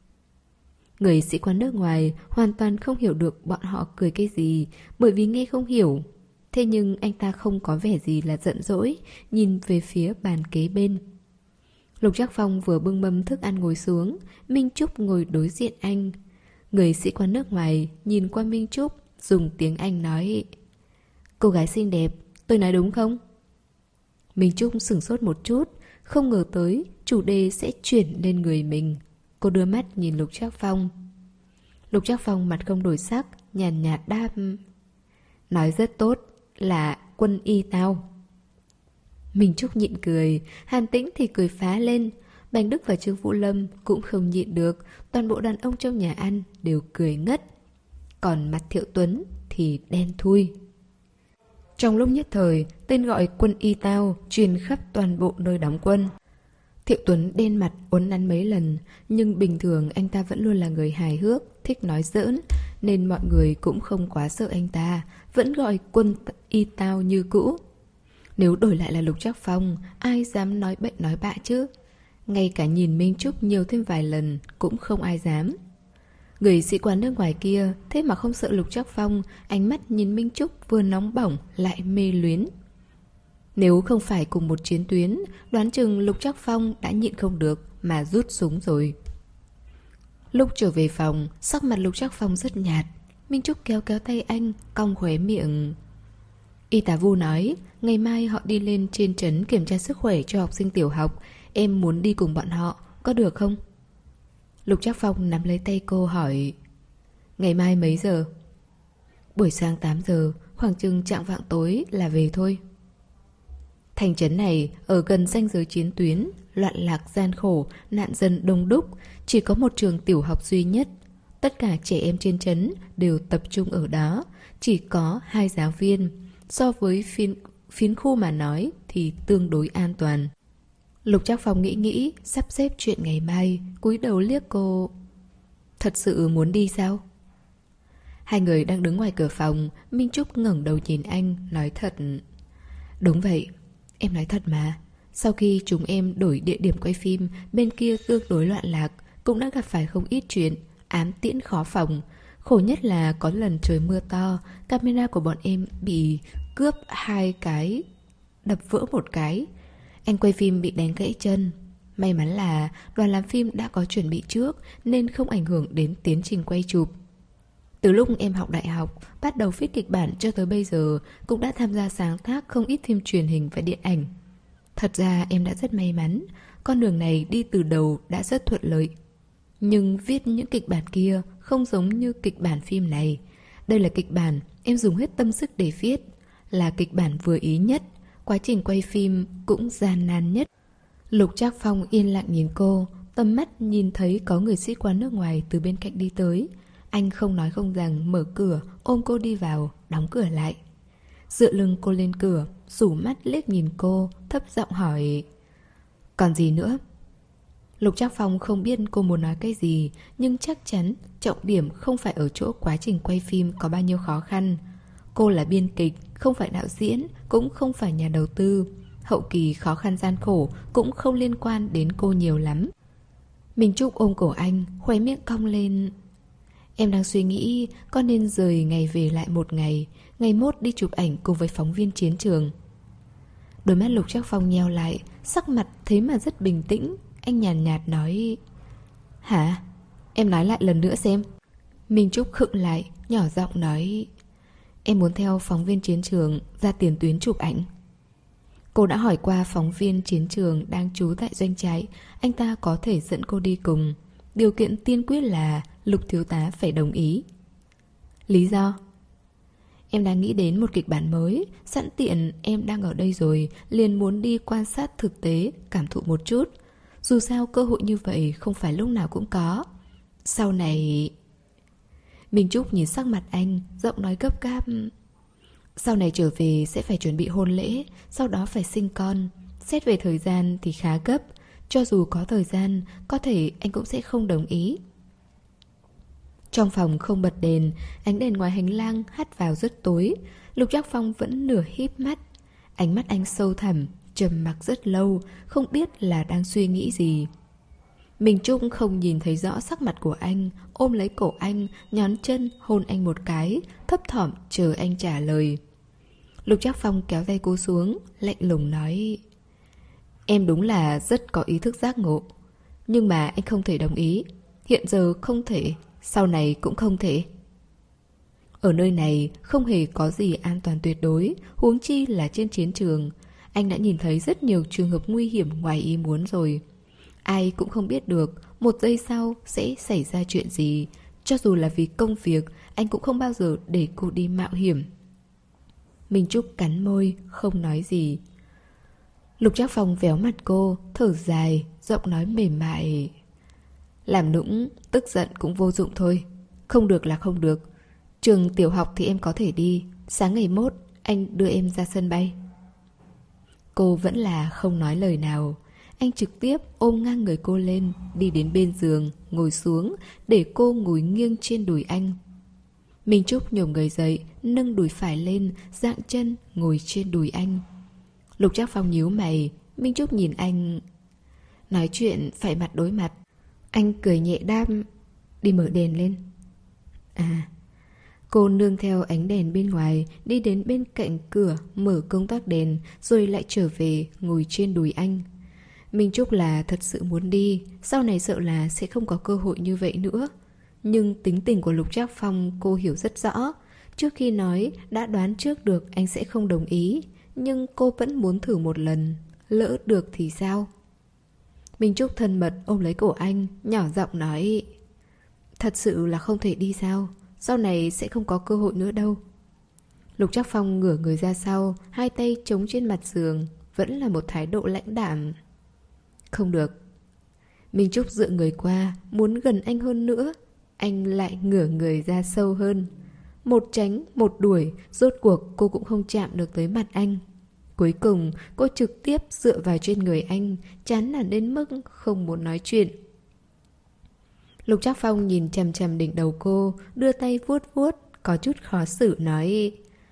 Người sĩ quan nước ngoài hoàn toàn không hiểu được bọn họ cười cái gì, bởi vì nghe không hiểu. Thế nhưng anh ta không có vẻ gì là giận dỗi, nhìn về phía bàn kế bên. Lục Trác Phong vừa bưng mâm thức ăn ngồi xuống, Minh Trúc ngồi đối diện anh. Người sĩ quan nước ngoài nhìn qua Minh Trúc, dùng tiếng Anh nói: "Cô gái xinh đẹp, tôi nói đúng không?" Minh Trúc sửng sốt một chút, không ngờ tới chủ đề sẽ chuyển lên người mình. Cô đưa mắt nhìn Lục Trác Phong. Lục Trác Phong mặt không đổi sắc, nhàn nhạt đáp: "Nói rất tốt, là quân y tao." Minh Trúc nhịn cười, Hàn Tĩnh thì cười phá lên. Bành Đức và Trương Vũ Lâm cũng không nhịn được, toàn bộ đàn ông trong nhà ăn đều cười ngất. Còn mặt Thiệu Tuấn thì đen thui. Trong lúc nhất thời, tên gọi quân y tao truyền khắp toàn bộ nơi đóng quân. Thiệu Tuấn đen mặt uốn nắn mấy lần, nhưng bình thường anh ta vẫn luôn là người hài hước, thích nói giỡn, nên mọi người cũng không quá sợ anh ta, vẫn gọi quân y tao như cũ. Nếu đổi lại là Lục Trác Phong, ai dám nói bệnh nói bạ chứ? Ngay cả nhìn Minh Trúc nhiều thêm vài lần cũng không ai dám. Người sĩ quan nước ngoài kia thế mà không sợ Lục Trác Phong, ánh mắt nhìn Minh Trúc vừa nóng bỏng lại mê luyến. Nếu không phải cùng một chiến tuyến, đoán chừng Lục Trác Phong đã nhịn không được mà rút súng rồi. Lúc trở về phòng, sắc mặt Lục Trác Phong rất nhạt. Minh Trúc kéo kéo tay anh, cong khóe miệng. Y tá Vu nói, ngày mai họ đi lên trên trấn kiểm tra sức khỏe cho học sinh tiểu học. Em muốn đi cùng bọn họ, có được không? Lục Trác Phong nắm lấy tay cô hỏi, ngày mai mấy giờ? Buổi sáng tám giờ, khoảng chừng chạng vạng tối là về thôi. Thành trấn này ở gần ranh giới chiến tuyến, loạn lạc gian khổ, nạn dân đông đúc, chỉ có một trường tiểu học duy nhất. Tất cả trẻ em trên trấn đều tập trung ở đó, chỉ có hai giáo viên. So với phiến, phiến khu mà nói thì tương đối an toàn. Lục Trác Phong nghĩ nghĩ, sắp xếp chuyện ngày mai, cúi đầu liếc cô. Thật sự muốn đi sao? Hai người đang đứng ngoài cửa phòng, Minh Trúc ngẩng đầu nhìn anh, nói thật. Đúng vậy, em nói thật mà. Sau khi chúng em đổi địa điểm quay phim, bên kia tương đối loạn lạc, cũng đã gặp phải không ít chuyện, ám tiễn khó phòng. Khổ nhất là có lần trời mưa to, camera của bọn em bị cướp hai cái, đập vỡ một cái. Anh quay phim bị đánh gãy chân. May mắn là đoàn làm phim đã có chuẩn bị trước nên không ảnh hưởng đến tiến trình quay chụp. Từ lúc em học đại học, bắt đầu viết kịch bản cho tới bây giờ, cũng đã tham gia sáng tác không ít phim truyền hình và điện ảnh. Thật ra em đã rất may mắn, con đường này đi từ đầu đã rất thuận lợi. Nhưng viết những kịch bản kia không giống như kịch bản phim này. Đây là kịch bản em dùng hết tâm sức để viết, là kịch bản vừa ý nhất, quá trình quay phim cũng gian nan nhất. Lục Trác Phong yên lặng nhìn cô, tầm mắt nhìn thấy có người sĩ quan nước ngoài từ bên cạnh đi tới. Anh không nói không rằng mở cửa, ôm cô đi vào, đóng cửa lại. Dựa lưng cô lên cửa, rủ mắt liếc nhìn cô, thấp giọng hỏi: còn gì nữa? Lục Trác Phong không biết cô muốn nói cái gì, nhưng chắc chắn trọng điểm không phải ở chỗ quá trình quay phim có bao nhiêu khó khăn. Cô là biên kịch, không phải đạo diễn, cũng không phải nhà đầu tư. Hậu kỳ khó khăn gian khổ cũng không liên quan đến cô nhiều lắm. Minh Trúc ôm cổ anh, khóe miệng cong lên. Em đang suy nghĩ có nên rời ngày về lại một ngày, ngày mốt đi chụp ảnh cùng với phóng viên chiến trường. Đôi mắt Lục Trác Phong nheo lại, sắc mặt thế mà rất bình tĩnh. Anh nhàn nhạt, nhạt nói: hả? Em nói lại lần nữa xem. Minh Trúc khựng lại, nhỏ giọng nói: em muốn theo phóng viên chiến trường ra tiền tuyến chụp ảnh. Cô đã hỏi qua phóng viên chiến trường đang trú tại doanh trại, anh ta có thể dẫn cô đi cùng. Điều kiện tiên quyết là Lục thiếu tá phải đồng ý. Lý do? Em đang nghĩ đến một kịch bản mới, sẵn tiện em đang ở đây rồi, liền muốn đi quan sát thực tế, cảm thụ một chút. Dù sao cơ hội như vậy không phải lúc nào cũng có. Sau này... Minh Trúc nhìn sắc mặt anh, giọng nói gấp gáp. Sau này trở về sẽ phải chuẩn bị hôn lễ, sau đó phải sinh con. Xét về thời gian thì khá gấp. Cho dù có thời gian, có thể anh cũng sẽ không đồng ý. Trong phòng không bật đèn, ánh đèn ngoài hành lang hắt vào rất tối. Lục Trác Phong vẫn nửa híp mắt. Ánh mắt anh sâu thẳm, trầm mặc rất lâu, không biết là đang suy nghĩ gì. Minh Trúc không nhìn thấy rõ sắc mặt của anh, ôm lấy cổ anh, nhón chân hôn anh một cái, thấp thỏm chờ anh trả lời. Lục Trác Phong kéo tay cô xuống, lạnh lùng nói: em đúng là rất có ý thức giác ngộ, nhưng mà anh không thể đồng ý. Hiện giờ không thể, sau này cũng không thể. Ở nơi này không hề có gì an toàn tuyệt đối, huống chi là trên chiến trường. Anh đã nhìn thấy rất nhiều trường hợp nguy hiểm ngoài ý muốn rồi. Ai cũng không biết được một giây sau sẽ xảy ra chuyện gì. Cho dù là vì công việc, anh cũng không bao giờ để cô đi mạo hiểm. Minh Trúc cắn môi, không nói gì. Lục Trác Phong véo mặt cô, thở dài, giọng nói mềm mại: làm nũng, tức giận cũng vô dụng thôi. Không được là không được. Trường tiểu học thì em có thể đi. Sáng ngày mốt, anh đưa em ra sân bay. Cô vẫn là không nói lời nào. Anh trực tiếp ôm ngang người cô lên, đi đến bên giường, ngồi xuống, để cô ngồi nghiêng trên đùi anh. Minh Trúc nhổm người dậy, nâng đùi phải lên, dạng chân, ngồi trên đùi anh. Lục Trác Phong nhíu mày. Minh Trúc nhìn anh. Nói chuyện phải mặt đối mặt. Anh cười nhẹ đáp: đi mở đèn lên. À. Cô nương theo ánh đèn bên ngoài, đi đến bên cạnh cửa, mở công tắc đèn, rồi lại trở về, ngồi trên đùi anh. Minh Trúc là thật sự muốn đi, sau này sợ là sẽ không có cơ hội như vậy nữa. Nhưng tính tình của Lục Trác Phong cô hiểu rất rõ. Trước khi nói, đã đoán trước được anh sẽ không đồng ý, nhưng cô vẫn muốn thử một lần. Lỡ được thì sao? Minh Trúc thân mật ôm lấy cổ anh, nhỏ giọng nói: thật sự là không thể đi sao? Sau này sẽ không có cơ hội nữa đâu. Lục Trác Phong ngửa người ra sau, hai tay chống trên mặt giường, vẫn là một thái độ lãnh đạm. Không được. Minh Trúc dựa người qua, muốn gần anh hơn nữa. Anh lại ngửa người ra sâu hơn. Một tránh, một đuổi, rốt cuộc cô cũng không chạm được tới mặt anh. Cuối cùng, cô trực tiếp dựa vào trên người anh, chán nản đến mức không muốn nói chuyện. Lục Trác Phong nhìn chằm chằm đỉnh đầu cô, đưa tay vuốt vuốt, có chút khó xử nói: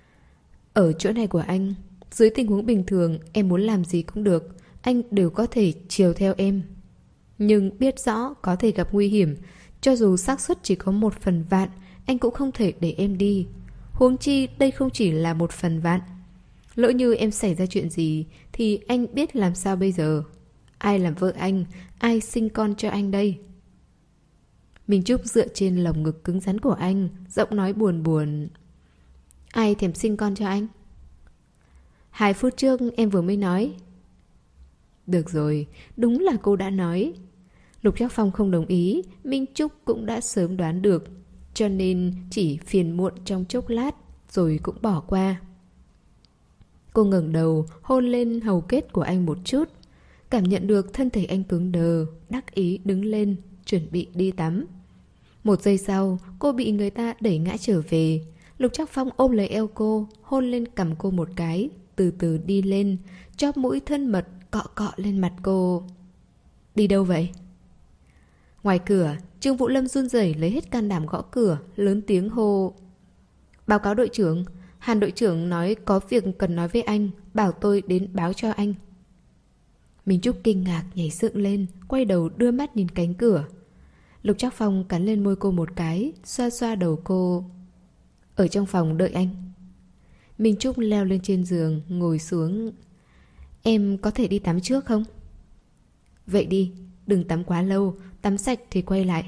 ở chỗ này của anh, dưới tình huống bình thường em muốn làm gì cũng được, anh đều có thể chiều theo em. Nhưng biết rõ có thể gặp nguy hiểm, cho dù xác suất chỉ có một phần vạn, anh cũng không thể để em đi. Huống chi đây không chỉ là một phần vạn. Lỡ như em xảy ra chuyện gì thì anh biết làm sao bây giờ? Ai làm vợ anh, ai sinh con cho anh đây? Minh Trúc dựa trên lồng ngực cứng rắn của anh, giọng nói buồn buồn. Ai thèm sinh con cho anh? Hai phút trước em vừa mới nói. Được rồi, đúng là cô đã nói. Lục Trác Phong không đồng ý, Minh Trúc cũng đã sớm đoán được, cho nên chỉ phiền muộn trong chốc lát rồi cũng bỏ qua. Cô ngẩng đầu, hôn lên hầu kết của anh một chút, cảm nhận được thân thể anh cứng đờ, đắc ý đứng lên, chuẩn bị đi tắm. Một giây sau, cô bị người ta đẩy ngã trở về. Lục Trác Phong ôm lấy eo cô, hôn lên cằm cô một cái, từ từ đi lên, chóp mũi thân mật cọ cọ lên mặt cô. Đi đâu vậy? Ngoài cửa, Trương Vũ Lâm run rẩy lấy hết can đảm gõ cửa, lớn tiếng hô. Báo cáo đội trưởng, Hàn đội trưởng nói có việc cần nói với anh, bảo tôi đến báo cho anh. Minh Trúc kinh ngạc nhảy dựng lên, quay đầu đưa mắt nhìn cánh cửa. Lục Trác Phong cắn lên môi cô một cái, xoa xoa đầu cô. Ở trong phòng đợi anh. Minh Trúc leo lên trên giường, ngồi xuống. Em có thể đi tắm trước không? Vậy đi, đừng tắm quá lâu, tắm sạch thì quay lại.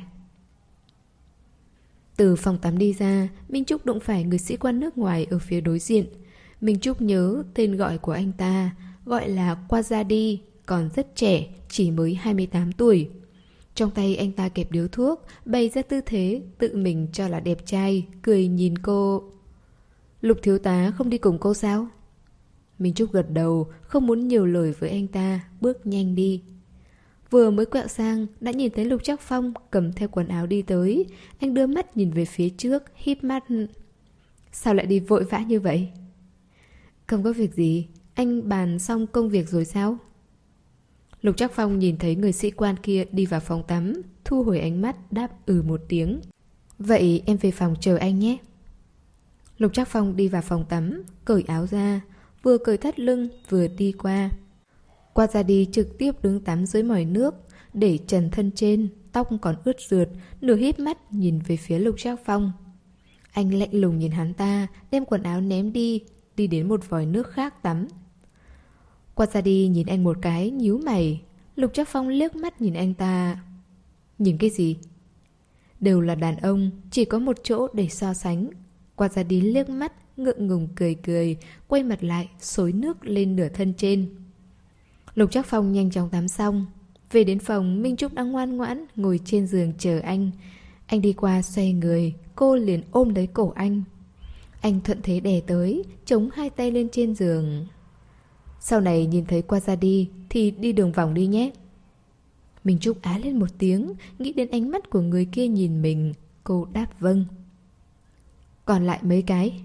Từ phòng tắm đi ra, Minh Trúc đụng phải người sĩ quan nước ngoài ở phía đối diện. Minh Trúc nhớ tên gọi của anh ta, gọi là Quazadi, còn rất trẻ, chỉ mới hai mươi tám tuổi. Trong tay anh ta kẹp điếu thuốc, bày ra tư thế tự mình cho là đẹp trai, cười nhìn cô. Lục thiếu tá không đi cùng cô sao? Minh Trúc gật đầu, không muốn nhiều lời với anh ta, bước nhanh đi. Vừa mới quẹo sang, đã nhìn thấy Lục Trác Phong cầm theo quần áo đi tới. Anh đưa mắt nhìn về phía trước, híp mắt. Sao lại đi vội vã như vậy? Không có việc gì, anh bàn xong công việc rồi sao? Lục Trác Phong nhìn thấy người sĩ quan kia đi vào phòng tắm, thu hồi ánh mắt, đáp ừ một tiếng. Vậy em về phòng chờ anh nhé. Lục Trác Phong đi vào phòng tắm, cởi áo ra, vừa cởi thắt lưng vừa đi qua. Qua ra đi trực tiếp đứng tắm dưới mỏi nước, để trần thân trên, tóc còn ướt rượt, nửa híp mắt nhìn về phía Lục Trác Phong. Anh lạnh lùng nhìn hắn ta, đem quần áo ném đi, đi đến một vòi nước khác tắm. Qua ra đi nhìn anh một cái, nhíu mày. Lục Trác Phong liếc mắt nhìn anh ta. Nhìn cái gì? Đều là đàn ông, chỉ có một chỗ để so sánh. Qua ra đi liếc mắt, ngượng ngùng cười cười, quay mặt lại, xối nước lên nửa thân trên. Lục Trác Phong nhanh chóng tắm xong. Về đến phòng, Minh Trúc đang ngoan ngoãn ngồi trên giường chờ anh. Anh đi qua xoay người, cô liền ôm lấy cổ anh. Anh thuận thế đè tới, chống hai tay lên trên giường. Sau này nhìn thấy Qua ra đi thì đi đường vòng đi nhé. Minh Trúc á lên một tiếng, nghĩ đến ánh mắt của người kia nhìn mình. Cô đáp vâng. Còn lại mấy cái?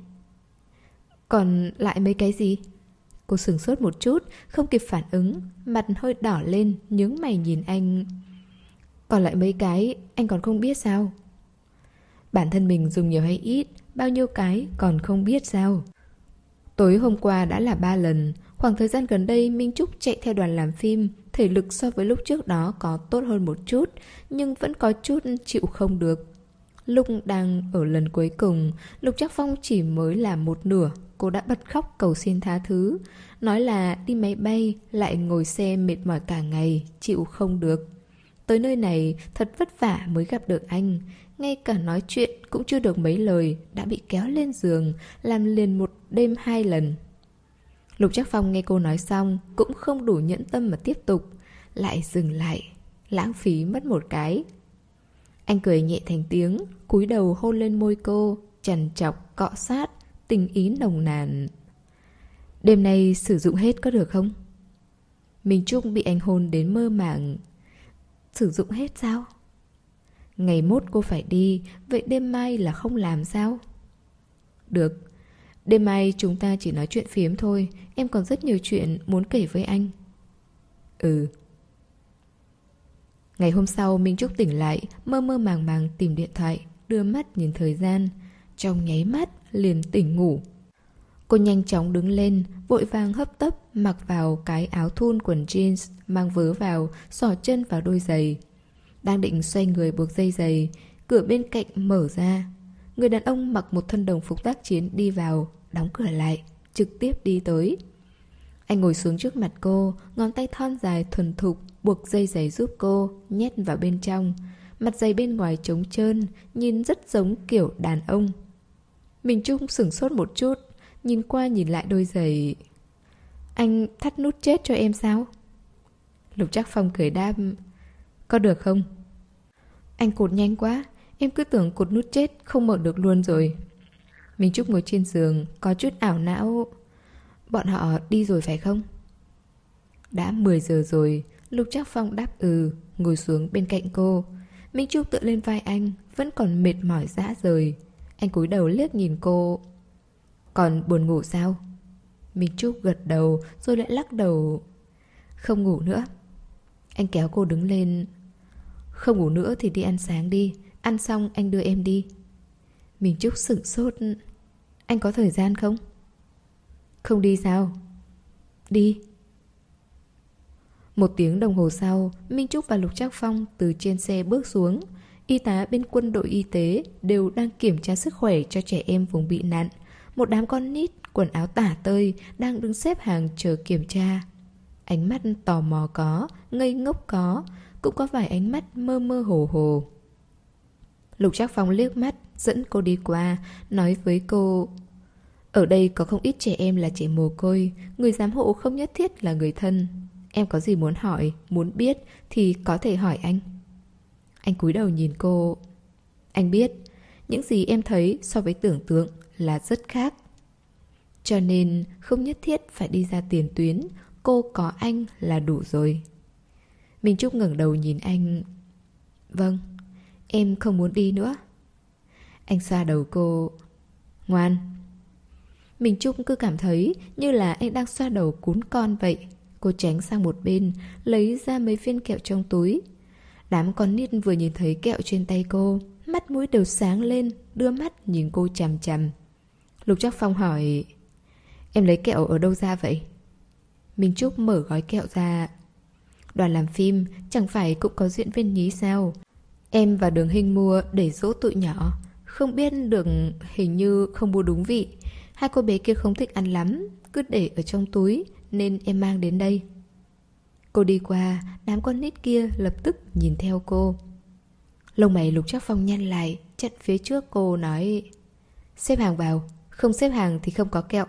Còn lại mấy cái gì? Cô sửng sốt một chút, không kịp phản ứng, mặt hơi đỏ lên, nhướng mày nhìn anh. Còn lại mấy cái, anh còn không biết sao? Bản thân mình dùng nhiều hay ít, bao nhiêu cái còn không biết sao? Tối hôm qua đã là ba lần. Khoảng thời gian gần đây Minh Trúc chạy theo đoàn làm phim, thể lực so với lúc trước đó có tốt hơn một chút, nhưng vẫn có chút chịu không được. Lúc đang ở lần cuối cùng, Lục Trác Phong chỉ mới là một nửa, cô đã bật khóc cầu xin tha thứ, nói là đi máy bay lại ngồi xe mệt mỏi cả ngày, chịu không được. Tới nơi này thật vất vả mới gặp được anh, ngay cả nói chuyện cũng chưa được mấy lời đã bị kéo lên giường, làm liền một đêm hai lần. Lục Trác Phong nghe cô nói xong cũng không đủ nhẫn tâm mà tiếp tục, lại dừng lại, lãng phí mất một cái. Anh cười nhẹ thành tiếng, cúi đầu hôn lên môi cô, trằn trọc, cọ sát, tình ý nồng nàn. Đêm nay sử dụng hết có được không? Minh Trúc bị anh hôn đến mơ màng. Sử dụng hết sao? Ngày mốt cô phải đi, vậy đêm mai là không làm sao? Được, đêm mai chúng ta chỉ nói chuyện phiếm thôi, em còn rất nhiều chuyện muốn kể với anh. Ừ. Ngày hôm sau Minh Trúc tỉnh lại, mơ mơ màng màng tìm điện thoại, đưa mắt nhìn thời gian. Trong nháy mắt liền tỉnh ngủ. Cô nhanh chóng đứng lên, vội vàng hấp tấp mặc vào cái áo thun quần jeans, mang vớ vào, xỏ chân vào đôi giày. Đang định xoay người buộc dây giày, cửa bên cạnh mở ra. Người đàn ông mặc một thân đồng phục tác chiến đi vào, đóng cửa lại, trực tiếp đi tới. Anh ngồi xuống trước mặt cô, ngón tay thon dài thuần thục buộc dây giày giúp cô, nhét vào bên trong. mặt giày bên ngoài trống trơn, nhìn rất giống kiểu đàn ông. Minh Trúc sửng sốt một chút, nhìn qua nhìn lại đôi giày. Anh thắt nút chết cho em sao? Lục Trác Phong cười đáp, có được không? Anh cột nhanh quá, em cứ tưởng cột nút chết không mở được luôn rồi. Minh Trúc ngồi trên giường, có chút ảo não. Bọn họ đi rồi phải không? Đã mười giờ rồi. Lục Trác Phong đáp ừ, ngồi xuống bên cạnh cô. Minh Trúc tựa lên vai anh, vẫn còn mệt mỏi rã rời. Anh cúi đầu liếc nhìn cô. Còn buồn ngủ sao? Minh Trúc gật đầu rồi lại lắc đầu. Không ngủ nữa. Anh kéo cô đứng lên. Không ngủ nữa thì đi ăn sáng đi. Ăn xong anh đưa em đi. Minh Trúc sửng sốt. Anh có thời gian không? Không đi sao? Đi. Một tiếng đồng hồ sau, Minh Trúc và Lục Trác Phong từ trên xe bước xuống. Y tá bên quân đội y tế đều đang kiểm tra sức khỏe cho trẻ em vùng bị nạn. Một đám con nít, quần áo tả tơi đang đứng xếp hàng chờ kiểm tra. Ánh mắt tò mò có, ngây ngốc có, cũng có vài ánh mắt mơ mơ hồ hồ. Lục Trác Phong liếc mắt, dẫn cô đi qua, nói với cô: ở đây có không ít trẻ em là trẻ mồ côi, người giám hộ không nhất thiết là người thân. Em có gì muốn hỏi, muốn biết thì có thể hỏi anh. Anh cúi đầu nhìn cô. Anh biết, những gì em thấy so với tưởng tượng là rất khác. Cho nên không nhất thiết phải đi ra tiền tuyến, cô có anh là đủ rồi. Minh Trúc ngẩng đầu nhìn anh. Vâng, em không muốn đi nữa. Anh xoa đầu cô. Ngoan. Minh Trúc cứ cảm thấy như là anh đang xoa đầu cún con vậy. Cô tránh sang một bên, lấy ra mấy viên kẹo trong túi. Đám con nít vừa nhìn thấy kẹo trên tay cô, mắt mũi đều sáng lên, đưa mắt nhìn cô chằm chằm. Lục Trác Phong hỏi: em lấy kẹo ở đâu ra vậy? Minh Trúc mở gói kẹo ra. Đoàn làm phim chẳng phải cũng có diễn viên nhí sao? Em và Đường Hinh mua để dỗ tụi nhỏ. Không biết được, hình như không mua đúng vị. Hai cô bé kia không thích ăn lắm, cứ để ở trong túi, nên em mang đến đây. Cô đi qua, đám con nít kia lập tức nhìn theo cô. Lông mày Lục Trác Phong nhăn lại, chặn phía trước cô nói: xếp hàng vào, không xếp hàng thì không có kẹo.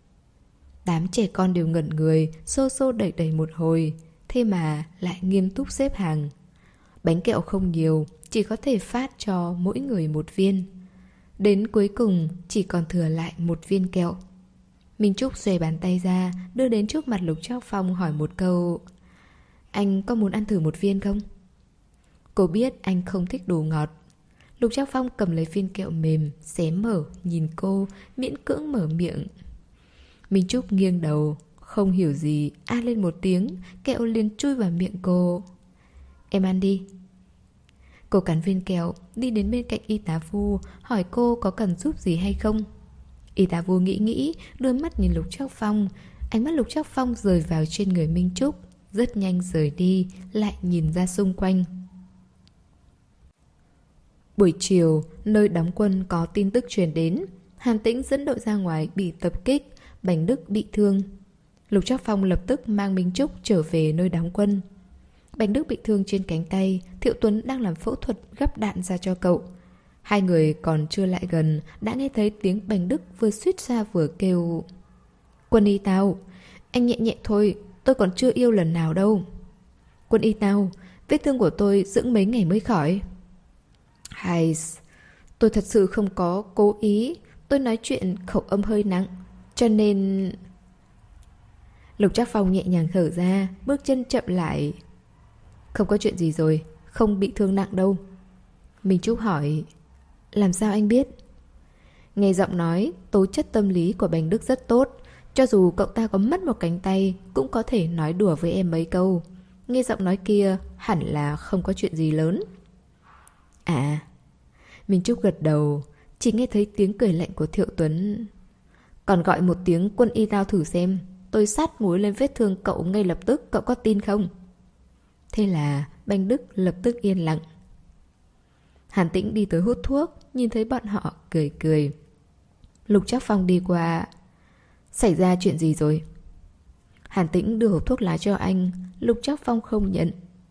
Đám trẻ con đều ngẩn người, xô xô đẩy đẩy một hồi, thế mà lại nghiêm túc xếp hàng. Bánh kẹo không nhiều, chỉ có thể phát cho mỗi người một viên. Đến cuối cùng chỉ còn thừa lại một viên kẹo. Minh Trúc xòe bàn tay ra, đưa đến trước mặt Lục Trác Phong hỏi một câu: anh có muốn ăn thử một viên không? Cô biết anh không thích đồ ngọt. Lục Trác Phong cầm lấy viên kẹo mềm, xé mở, nhìn cô, miễn cưỡng mở miệng. Minh Trúc nghiêng đầu, không hiểu gì, a lên một tiếng, kẹo liền chui vào miệng cô. Em ăn đi. Cô cắn viên kẹo, đi đến bên cạnh y tá Vu, hỏi cô có cần giúp gì hay không. Y tá Vu nghĩ nghĩ, đưa mắt nhìn Lục Trác Phong. Ánh mắt Lục Trác Phong rời vào trên người Minh Trúc, rất nhanh rời đi, lại nhìn ra xung quanh. Buổi chiều, nơi đóng quân có tin tức truyền đến. Hàn Tĩnh dẫn đội ra ngoài bị tập kích, Bành Đức bị thương. Lục Trác Phong lập tức mang Minh Trúc trở về nơi đóng quân. Bành Đức bị thương trên cánh tay, Thiệu Tuấn đang làm phẫu thuật gắp đạn ra cho cậu. Hai người còn chưa lại gần, đã nghe thấy tiếng Bành Đức vừa suýt ra vừa kêu: Quân y Tao, anh nhẹ nhẹ thôi, tôi còn chưa yêu lần nào đâu. Quân y Tao, vết thương của tôi dưỡng mấy ngày mới khỏi. Hay, tôi thật sự không có cố ý, tôi nói chuyện khẩu âm hơi nặng, cho nên... Lục Trác Phong nhẹ nhàng thở ra, bước chân chậm lại. Không có chuyện gì rồi, không bị thương nặng đâu. Minh Trúc hỏi: làm sao anh biết? Nghe giọng nói, tố chất tâm lý của Bành Đức rất tốt. Cho dù cậu ta có mất một cánh tay, cũng có thể nói đùa với em mấy câu. Nghe giọng nói kia, hẳn là không có chuyện gì lớn. À, Minh Trúc gật đầu, chỉ nghe thấy tiếng cười lạnh của Thiệu Tuấn. Còn gọi một tiếng Quân y Tao thử xem, tôi sát muối lên vết thương cậu ngay lập tức, cậu có tin không? Thế là Bành Đức lập tức yên lặng. Hàn Tĩnh đi tới hút thuốc, nhìn thấy bọn họ cười cười. Lục Trác Phong đi qua. Xảy ra chuyện gì rồi? Hàn Tĩnh đưa hộp thuốc lá cho anh. Lục Trác Phong không nhận.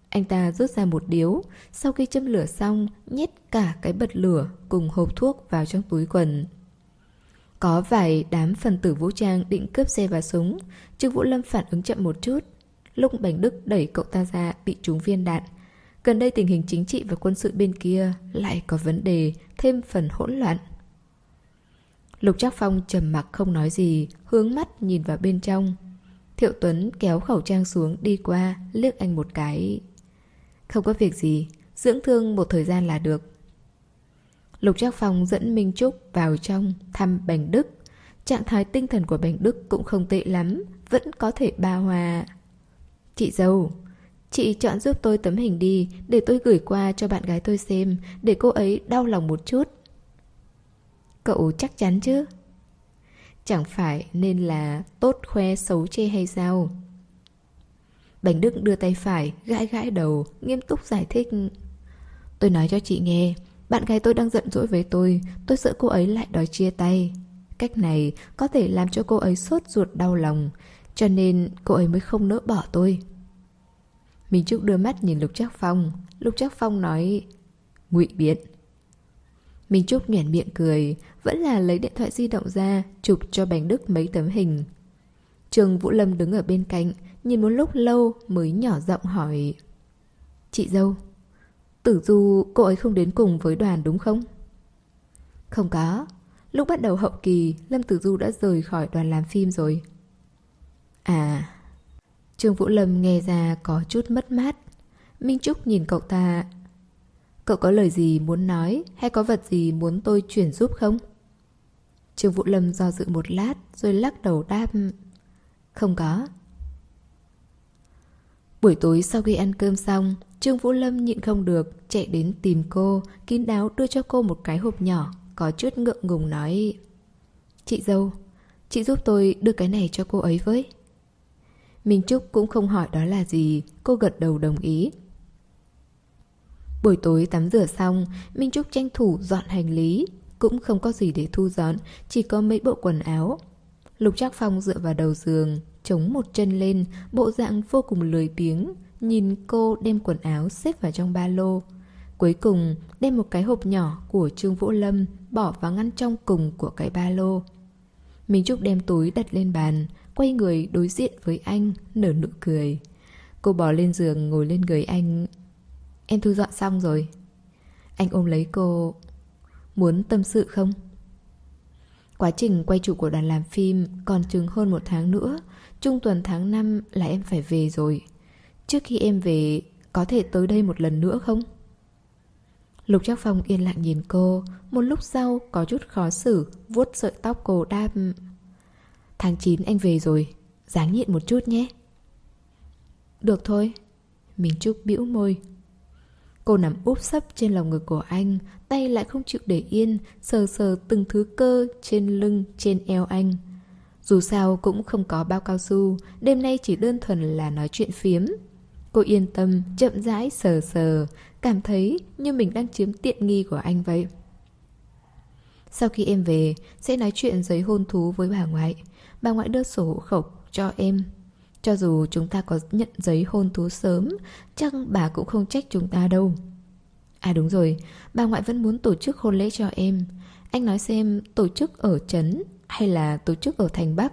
Anh ta rút ra một điếu, sau khi châm lửa xong, nhét cả cái bật lửa cùng hộp thuốc vào trong túi quần. Có vài đám phần tử vũ trang định cướp xe và súng. Trương Vũ Lâm phản ứng chậm một chút. Lúc Bành Đức đẩy cậu ta ra bị trúng viên đạn. Gần đây tình hình chính trị và quân sự bên kia lại có vấn đề, thêm phần hỗn loạn. Lục Trác Phong trầm mặc không nói gì, hướng mắt nhìn vào bên trong. Thiệu Tuấn kéo khẩu trang xuống đi qua, liếc anh một cái. Không có việc gì, dưỡng thương một thời gian là được. Lục Trác Phong dẫn Minh Trúc vào trong thăm Bành Đức. Trạng thái tinh thần của Bành Đức cũng không tệ lắm, vẫn có thể ba hoa. Chị dâu, chị chọn giúp tôi tấm hình đi, để tôi gửi qua cho bạn gái tôi xem, để cô ấy đau lòng một chút. Cậu chắc chắn chứ? Chẳng phải nên là tốt khoe xấu chê hay sao? Bành Đức đưa tay phải, gãi gãi đầu, nghiêm túc giải thích. Tôi nói cho chị nghe, bạn gái tôi đang giận dỗi với tôi, tôi sợ cô ấy lại đòi chia tay. Cách này có thể làm cho cô ấy sốt ruột đau lòng, cho nên cô ấy mới không nỡ bỏ tôi. Minh Trúc đưa mắt nhìn Lục Trác Phong. Lục Trác Phong nói, ngụy biện. Minh Trúc nhoẻn miệng cười, vẫn là lấy điện thoại di động ra, chụp cho Bành Đức mấy tấm hình. Trương Vũ Lâm đứng ở bên cạnh, nhìn một lúc lâu mới nhỏ giọng hỏi. Chị dâu, Tử Du cô ấy không đến cùng với đoàn đúng không? Không có. Lúc bắt đầu hậu kỳ, Lâm Tử Du đã rời khỏi đoàn làm phim rồi. À. Trương Vũ Lâm nghe ra có chút mất mát. Minh Trúc nhìn cậu ta. Cậu có lời gì muốn nói, hay có vật gì muốn tôi chuyển giúp không? Trương Vũ Lâm do dự một lát, rồi lắc đầu đáp. Không có. Buổi tối sau khi ăn cơm xong, Trương Vũ Lâm nhịn không được, chạy đến tìm cô, kín đáo đưa cho cô một cái hộp nhỏ, có chút ngượng ngùng nói. Chị dâu, chị giúp tôi đưa cái này cho cô ấy với. Minh Trúc cũng không hỏi đó là gì, cô gật đầu đồng ý. Buổi tối tắm rửa xong, Minh Trúc tranh thủ dọn hành lý. Cũng không có gì để thu dọn, chỉ có mấy bộ quần áo. Lục Trác Phong dựa vào đầu giường, chống một chân lên, bộ dạng vô cùng lười biếng, nhìn cô đem quần áo xếp vào trong ba lô. Cuối cùng đem một cái hộp nhỏ của Trương Vũ Lâm bỏ vào ngăn trong cùng của cái ba lô. Minh Trúc đem túi đặt lên bàn, quay người đối diện với anh, nở nụ cười. Cô bò lên giường ngồi lên người anh. Em thu dọn xong rồi. Anh ôm lấy cô. Muốn tâm sự không? Quá trình quay chụp của đoàn làm phim còn chừng hơn một tháng nữa. Trung tuần tháng năm là em phải về rồi. Trước khi em về, có thể tới đây một lần nữa không? Lục Trác Phong yên lặng nhìn cô. Một lúc sau có chút khó xử, vuốt sợi tóc cô đáp. Tháng chín anh về rồi, ráng nhịn một chút nhé. Được thôi. Minh Trúc bĩu môi. Cô nằm úp sấp trên lòng ngực của anh, tay lại không chịu để yên, sờ sờ từng thứ cơ trên lưng, trên eo anh. Dù sao cũng không có bao cao su, đêm nay chỉ đơn thuần là nói chuyện phiếm. Cô yên tâm, chậm rãi sờ sờ, cảm thấy như mình đang chiếm tiện nghi của anh vậy. Sau khi em về, sẽ nói chuyện giấy hôn thú với bà ngoại. Bà ngoại đưa sổ hộ khẩu cho em. Cho dù chúng ta có nhận giấy hôn thú sớm, chắc bà cũng không trách chúng ta đâu. À đúng rồi, bà ngoại vẫn muốn tổ chức hôn lễ cho em. Anh nói xem tổ chức ở trấn hay là tổ chức ở thành Bắc?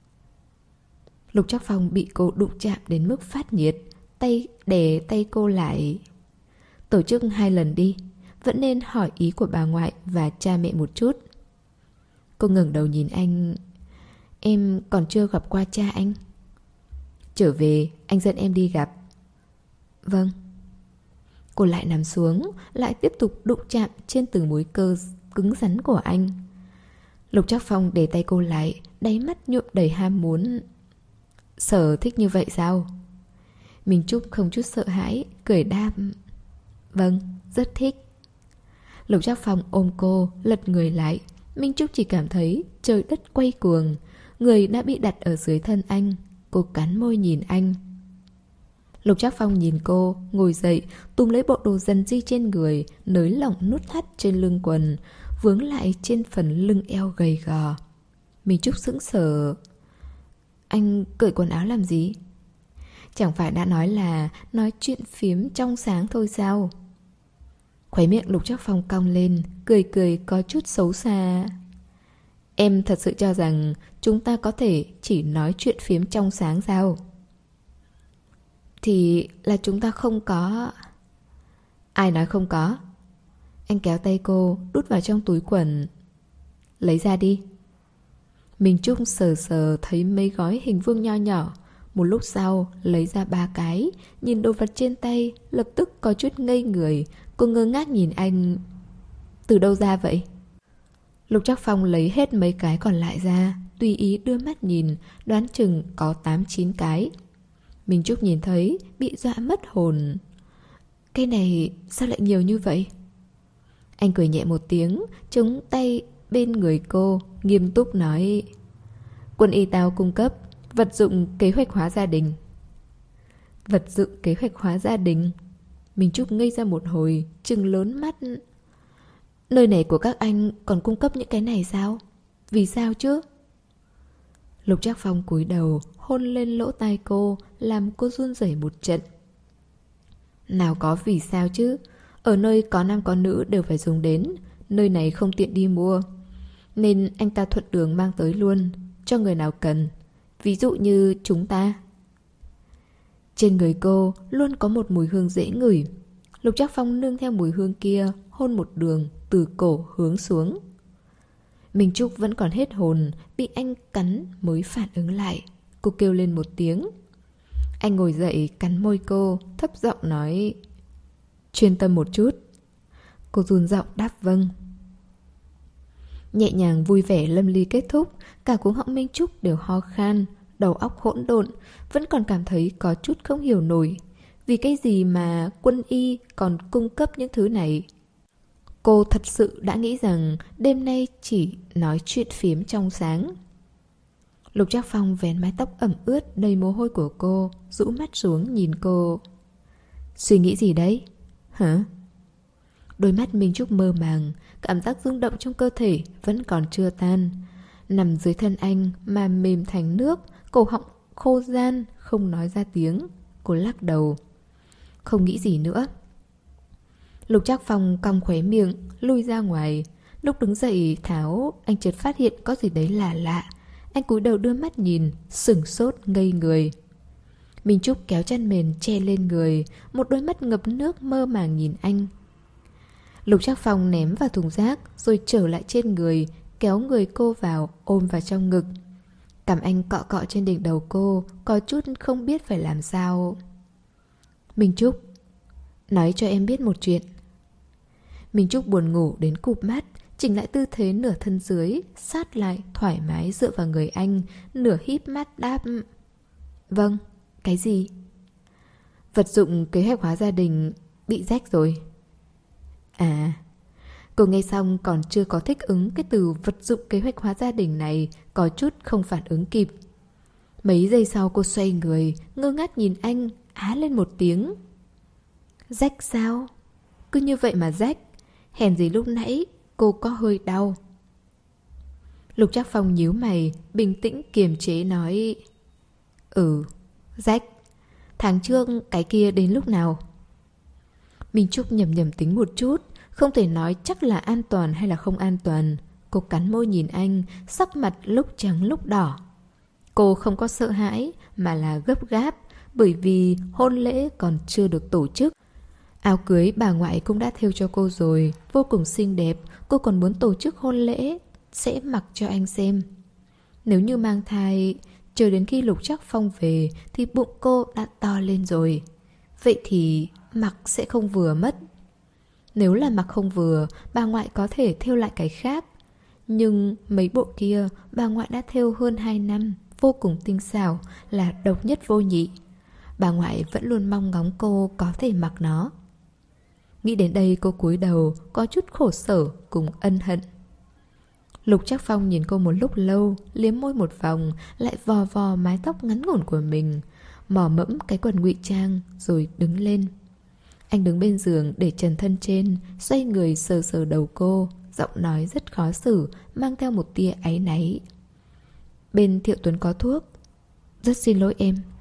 Lục Trác Phong bị cô đụng chạm đến mức phát nhiệt, tay đè tay cô lại. Tổ chức hai lần đi, vẫn nên hỏi ý của bà ngoại và cha mẹ một chút. Cô ngẩng đầu nhìn anh. Em còn chưa gặp qua cha anh. Trở về, anh dẫn em đi gặp. Vâng. Cô lại nằm xuống, lại tiếp tục đụng chạm trên từng múi cơ cứng rắn của anh. Lục Trác Phong để tay cô lại, đáy mắt nhuộm đầy ham muốn. Sở thích như vậy sao? Minh Trúc không chút sợ hãi, cười đáp. Vâng, rất thích. Lục Trác Phong ôm cô, lật người lại. Minh Trúc chỉ cảm thấy trời đất quay cuồng. Người đã bị đặt ở dưới thân anh. Cô cắn môi nhìn anh. Lục Trác Phong nhìn cô, ngồi dậy, túm lấy bộ đồ dần di trên người, nới lỏng nút thắt trên lưng quần, vướng lại trên phần lưng eo gầy gò. Minh Trúc sững sờ. Anh cởi quần áo làm gì? Chẳng phải đã nói là nói chuyện phiếm trong sáng thôi sao? Khóe miệng Lục Trác Phong cong lên, cười cười có chút xấu xa. Em thật sự cho rằng chúng ta có thể chỉ nói chuyện phiếm trong sáng sao? Thì là chúng ta không có. Ai nói không có? Anh kéo tay cô, đút vào trong túi quần. Lấy ra đi. Minh Trúc sờ sờ thấy mấy gói hình vuông nho nhỏ. Một lúc sau lấy ra ba cái. Nhìn đồ vật trên tay, lập tức có chút ngây người. Cô ngơ ngác nhìn anh. Từ đâu ra vậy? Lục Trác Phong lấy hết mấy cái còn lại ra, tùy ý đưa mắt nhìn, đoán chừng có tám chín cái. Minh Trúc nhìn thấy, bị dọa mất hồn. Cái này sao lại nhiều như vậy? Anh cười nhẹ một tiếng, chống tay bên người cô, nghiêm túc nói. Quân y tao cung cấp vật dụng kế hoạch hóa gia đình. Vật dụng kế hoạch hóa gia đình? Minh Trúc ngây ra một hồi, trừng lớn mắt. Nơi này của các anh còn cung cấp những cái này sao? Vì sao chứ? Lục Trác Phong cúi đầu, hôn lên lỗ tai cô, làm cô run rẩy một trận. Nào có vì sao chứ? Ở nơi có nam có nữ đều phải dùng đến. Nơi này không tiện đi mua, nên anh ta thuận đường mang tới luôn, cho người nào cần. Ví dụ như chúng ta. Trên người cô luôn có một mùi hương dễ ngửi. Lục Trác Phong nương theo mùi hương kia, hôn một đường từ cổ hướng xuống. Minh Trúc vẫn còn hết hồn, bị anh cắn mới phản ứng lại. Cô kêu lên một tiếng. Anh ngồi dậy cắn môi cô, thấp giọng nói. Chuyên tâm một chút. Cô run giọng đáp vâng. Nhẹ nhàng vui vẻ lâm ly kết thúc, cả cuống họng Minh Trúc đều ho khan, đầu óc hỗn độn, vẫn còn cảm thấy có chút không hiểu nổi. Vì cái gì mà quân y còn cung cấp những thứ này? Cô thật sự đã nghĩ rằng đêm nay chỉ nói chuyện phiếm trong sáng. Lục Trác Phong vén mái tóc ẩm ướt đầy mồ hôi của cô, rũ mắt xuống nhìn cô. Suy nghĩ gì đấy? Hả? Đôi mắt Minh Trúc mơ màng, cảm giác rung động trong cơ thể vẫn còn chưa tan. Nằm dưới thân anh mà mềm thành nước, cổ họng khô ran, không nói ra tiếng. Cô lắc đầu. Không nghĩ gì nữa. Lục Trác Phong cong khóe miệng, lui ra ngoài. Lúc đứng dậy tháo, anh chợt phát hiện có gì đấy lạ lạ. Anh cúi đầu đưa mắt nhìn, sửng sốt ngây người. Minh Trúc kéo chăn mền che lên người, một đôi mắt ngập nước mơ màng nhìn anh. Lục Trác Phong ném vào thùng rác, rồi trở lại trên người, kéo người cô vào, ôm vào trong ngực. Cằm anh cọ cọ trên đỉnh đầu cô, có chút không biết phải làm sao. Minh Trúc, nói cho em biết một chuyện. Minh Trúc buồn ngủ đến cụp mắt, chỉnh lại tư thế nửa thân dưới, sát lại thoải mái dựa vào người anh, nửa híp mắt đáp. Vâng, cái gì? Vật dụng kế hoạch hóa gia đình bị rách rồi. À, cô nghe xong còn chưa có thích ứng cái từ vật dụng kế hoạch hóa gia đình này, có chút không phản ứng kịp. Mấy giây sau cô xoay người, ngơ ngác nhìn anh, á lên một tiếng. Rách sao? Cứ như vậy mà rách? Hèn gì lúc nãy cô có hơi đau. Lục Trác Phong nhíu mày, bình tĩnh kiềm chế nói. Ừ, rách. Tháng trước cái kia đến lúc nào? Minh Trúc nhầm nhầm tính một chút, không thể nói chắc là an toàn hay là không an toàn. Cô cắn môi nhìn anh, sắc mặt lúc trắng lúc đỏ. Cô không có sợ hãi mà là gấp gáp, bởi vì hôn lễ còn chưa được tổ chức. Áo cưới bà ngoại cũng đã thêu cho cô rồi, vô cùng xinh đẹp. Cô còn muốn tổ chức hôn lễ, sẽ mặc cho anh xem. Nếu như mang thai, chờ đến khi Lục Trác Phong về thì bụng cô đã to lên rồi. Vậy thì mặc sẽ không vừa mất. Nếu là mặc không vừa, bà ngoại có thể thêu lại cái khác. Nhưng mấy bộ kia bà ngoại đã thêu hơn hai năm, vô cùng tinh xảo, là độc nhất vô nhị. Bà ngoại vẫn luôn mong ngóng cô có thể mặc nó. Nghĩ đến đây cô cúi đầu, có chút khổ sở cùng ân hận. Lục Trác Phong nhìn cô một lúc lâu, liếm môi một vòng, lại vò vò mái tóc ngắn ngủn của mình, mò mẫm cái quần ngụy trang rồi đứng lên. Anh đứng bên giường để trần thân trên, xoay người sờ sờ đầu cô, giọng nói rất khó xử, mang theo một tia áy náy. Bên Thiệu Tuấn có thuốc. Rất xin lỗi em,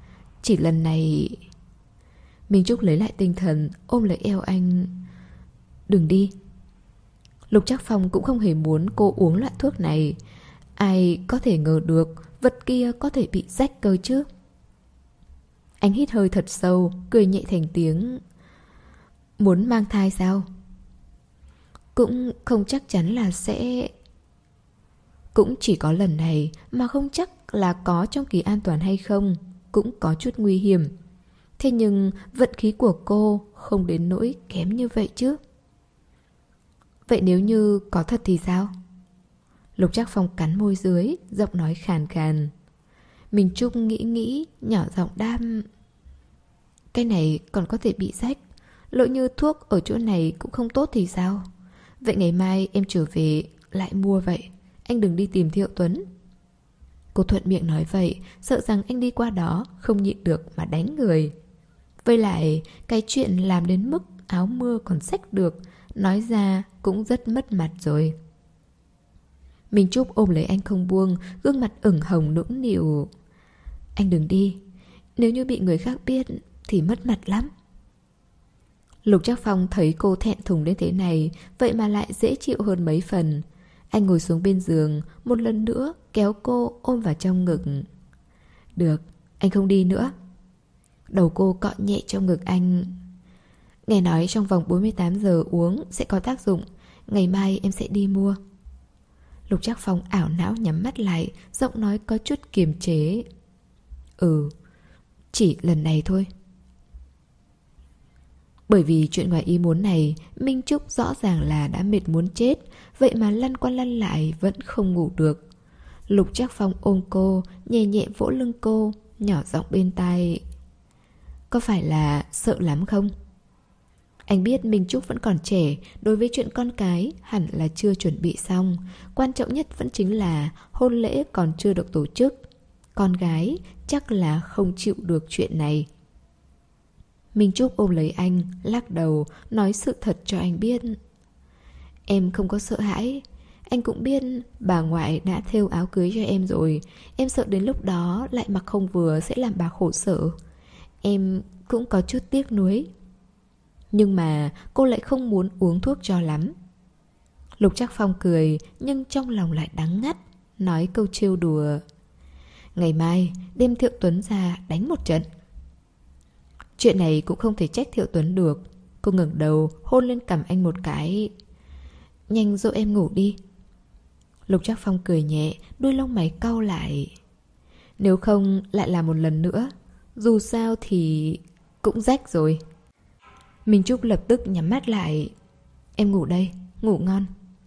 Chỉ lần này... Minh Trúc lấy lại tinh thần, ôm lấy eo anh. Đừng đi. Lục Trác Phong cũng không hề muốn cô uống loại thuốc này. Ai có thể ngờ được vật kia có thể bị rách cơ chứ. Anh hít hơi thật sâu, cười nhẹ thành tiếng. Muốn mang thai sao? Cũng không chắc chắn là sẽ... Cũng chỉ có lần này, mà không chắc là có trong kỳ an toàn hay không. Cũng có chút nguy hiểm. Thế nhưng vận khí của cô không đến nỗi kém như vậy chứ. Vậy nếu như có thật thì sao? Lục Trác Phong cắn môi dưới, giọng nói khàn khàn. Minh Trúc nghĩ nghĩ, nhỏ giọng đáp. Cái này còn có thể bị rách. Lỡ như thuốc ở chỗ này cũng không tốt thì sao? Vậy ngày mai em trở về lại mua vậy. Anh đừng đi tìm Thiệu Tuấn. Cô thuận miệng nói vậy, sợ rằng anh đi qua đó không nhịn được mà đánh người. Với lại, cái chuyện làm đến mức áo mưa còn xách được, nói ra cũng rất mất mặt rồi. Minh Trúc ôm lấy anh không buông, gương mặt ửng hồng nũng nịu. Anh đừng đi. Nếu như bị người khác biết thì mất mặt lắm. Lục Trác Phong thấy cô thẹn thùng đến thế này, vậy mà lại dễ chịu hơn mấy phần. Anh ngồi xuống bên giường, một lần nữa kéo cô ôm vào trong ngực. Được, anh không đi nữa. Đầu cô cọ nhẹ trong ngực anh. Nghe nói trong vòng bốn mươi tám giờ uống sẽ có tác dụng. Ngày mai em sẽ đi mua. Lục Trác Phong ảo não nhắm mắt lại, giọng nói có chút kiềm chế. Ừ, chỉ lần này thôi. Bởi vì chuyện ngoài ý muốn này, Minh Trúc rõ ràng là đã mệt muốn chết, vậy mà lăn qua lăn lại vẫn không ngủ được. Lục Trác Phong ôm cô, nhẹ nhẹ vỗ lưng cô, nhỏ giọng bên tai. Có phải là sợ lắm không? Anh biết Minh Trúc vẫn còn trẻ, đối với chuyện con cái hẳn là chưa chuẩn bị xong. Quan trọng nhất vẫn chính là hôn lễ còn chưa được tổ chức. Con gái chắc là không chịu được chuyện này. Minh Trúc ôm lấy anh, lắc đầu, nói sự thật cho anh biết. Em không có sợ hãi. Anh cũng biết bà ngoại đã thêu áo cưới cho em rồi. Em sợ đến lúc đó lại mặc không vừa sẽ làm bà khổ sở. Em cũng có chút tiếc nuối. Nhưng mà cô lại không muốn uống thuốc cho lắm. Lục Trác Phong cười, nhưng trong lòng lại đắng ngắt, nói câu trêu đùa. Ngày mai đem Thiệu Tuấn ra đánh một trận. Chuyện này cũng không thể trách Thiệu Tuấn được. Cô ngẩng đầu hôn lên cằm anh một cái. Nhanh dỗ em ngủ đi. Lục Trác Phong cười nhẹ, đuôi lông mày cau lại. Nếu không lại làm một lần nữa. Dù sao thì cũng rách rồi. Minh Trúc lập tức nhắm mắt lại. Em ngủ đây, ngủ ngon.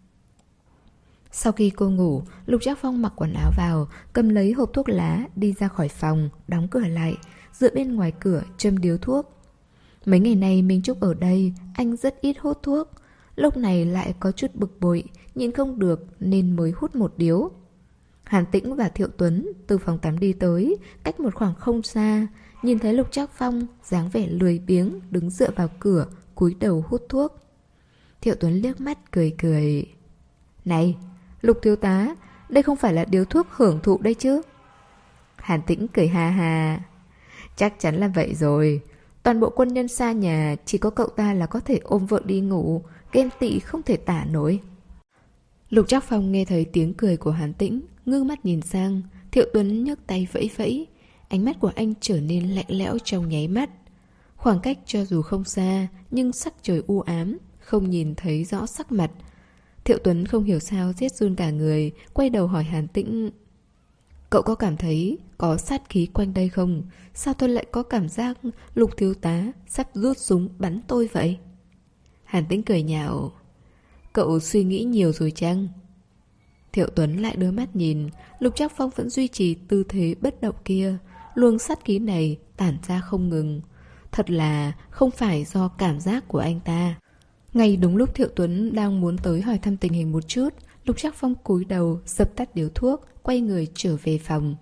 Sau khi cô ngủ, Lục Trác Phong mặc quần áo vào, cầm lấy hộp thuốc lá, đi ra khỏi phòng, đóng cửa lại, dựa bên ngoài cửa châm điếu thuốc. Mấy ngày nay Minh Trúc ở đây, anh rất ít hút thuốc. Lúc này lại có chút bực bội, nhịn không được nên mới hút một điếu. Hàn Tĩnh và Thiệu Tuấn từ phòng tắm đi tới, cách một khoảng không xa, nhìn thấy Lục Trác Phong dáng vẻ lười biếng đứng dựa vào cửa, cúi đầu hút thuốc. Thiệu Tuấn liếc mắt cười cười. Này, Lục thiếu tá, đây không phải là điếu thuốc hưởng thụ đây chứ? Hàn Tĩnh cười ha ha. Chắc chắn là vậy rồi. Toàn bộ quân nhân xa nhà chỉ có cậu ta là có thể ôm vợ đi ngủ, ghen tị không thể tả nổi. Lục Trác Phong nghe thấy tiếng cười của Hàn Tĩnh, ngước mắt nhìn sang. Thiệu Tuấn nhấc tay vẫy vẫy. Ánh mắt của anh trở nên lạnh lẽo trong nháy mắt. Khoảng cách cho dù không xa, nhưng sắc trời u ám, không nhìn thấy rõ sắc mặt. Thiệu Tuấn không hiểu sao rét run cả người, quay đầu hỏi Hàn Tĩnh. Cậu có cảm thấy có sát khí quanh đây không? Sao tôi lại có cảm giác Lục thiếu tá sắp rút súng bắn tôi vậy? Hàn Tĩnh cười nhạo. Cậu suy nghĩ nhiều rồi chăng? Thiệu Tuấn lại đưa mắt nhìn. Lục Trác Phong vẫn duy trì tư thế bất động kia. Luồng sát khí này tản ra không ngừng. Thật là không phải do cảm giác của anh ta. Ngay đúng lúc Thiệu Tuấn đang muốn tới hỏi thăm tình hình một chút, Lục Trác Phong cúi đầu dập tắt điếu thuốc, quay người trở về phòng.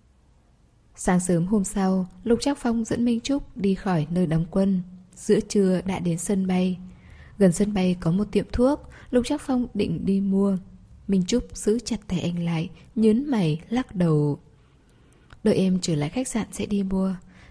Sáng sớm hôm sau, Lục Trác Phong dẫn Minh Trúc đi khỏi nơi đóng quân. Giữa trưa đã đến sân bay. Gần sân bay có một tiệm thuốc, Lục Trác Phong định đi mua. Minh Trúc giữ chặt tay anh lại, nhớn mày lắc đầu. Đợi em trở lại khách sạn sẽ đi mua.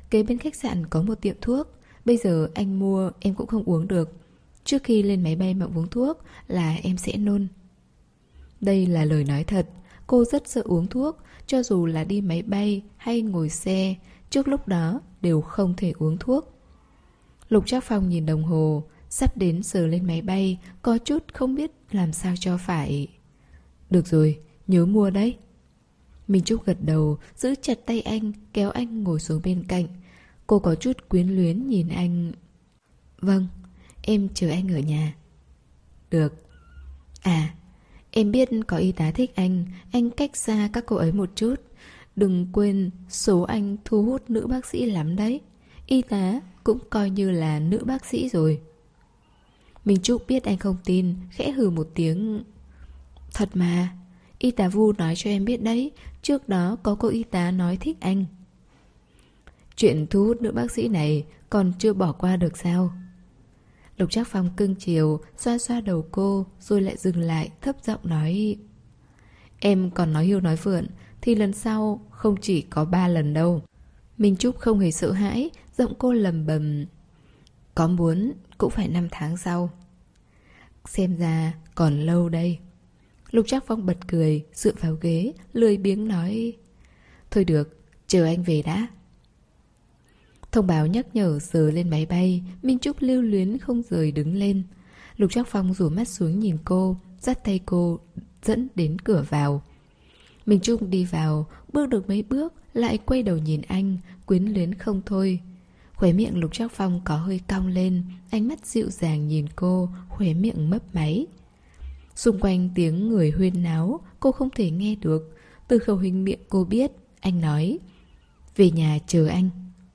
Kế bên khách sạn có một tiệm thuốc. Bây giờ anh mua em cũng không uống được. Trước khi lên máy bay mà uống thuốc là em sẽ nôn. Đây là lời nói thật. Cô rất sợ uống thuốc. Cho dù là đi máy bay hay ngồi xe, trước lúc đó đều không thể uống thuốc. Lục Trác Phong nhìn đồng hồ. Sắp đến giờ lên máy bay, có chút không biết làm sao cho phải. Được rồi, nhớ mua đấy. Minh Trúc gật đầu, giữ chặt tay anh, kéo anh ngồi xuống bên cạnh. Cô có chút quyến luyến nhìn anh. Vâng, em chờ anh ở nhà. Được. À, em biết có y tá thích anh, anh cách xa các cô ấy một chút. Đừng quên số anh thu hút nữ bác sĩ lắm đấy. Y tá cũng coi như là nữ bác sĩ rồi. Minh Trúc biết anh không tin, khẽ hừ một tiếng. Thật mà, y tá Vu nói cho em biết đấy. Trước đó có cô y tá nói thích anh. Chuyện thu hút nữ bác sĩ này còn chưa bỏ qua được sao? Lục Trác Phong cưng chiều, xoa xoa đầu cô, rồi lại dừng lại, thấp giọng nói. Em còn nói hiêu nói vượn, thì lần sau không chỉ có ba lần đâu. Minh Trúc không hề sợ hãi, giọng cô lầm bầm. Có muốn cũng phải năm tháng sau. Xem ra còn lâu đây. Lục Trác Phong bật cười, dựa vào ghế, lười biếng nói. Thôi được, chờ anh về đã. Thông báo nhắc nhở giờ lên máy bay. Minh Trúc lưu luyến không rời đứng lên. Lục Trác Phong rủ mắt xuống nhìn cô, dắt tay cô dẫn đến cửa vào. Minh Trúc đi vào, bước được mấy bước lại quay đầu nhìn anh, quyến luyến không thôi. Khóe miệng Lục Trác Phong có hơi cong lên, ánh mắt dịu dàng nhìn cô, khóe miệng mấp máy. Xung quanh tiếng người huyên náo, cô không thể nghe được. Từ khẩu hình miệng cô biết, anh nói. Về nhà chờ anh.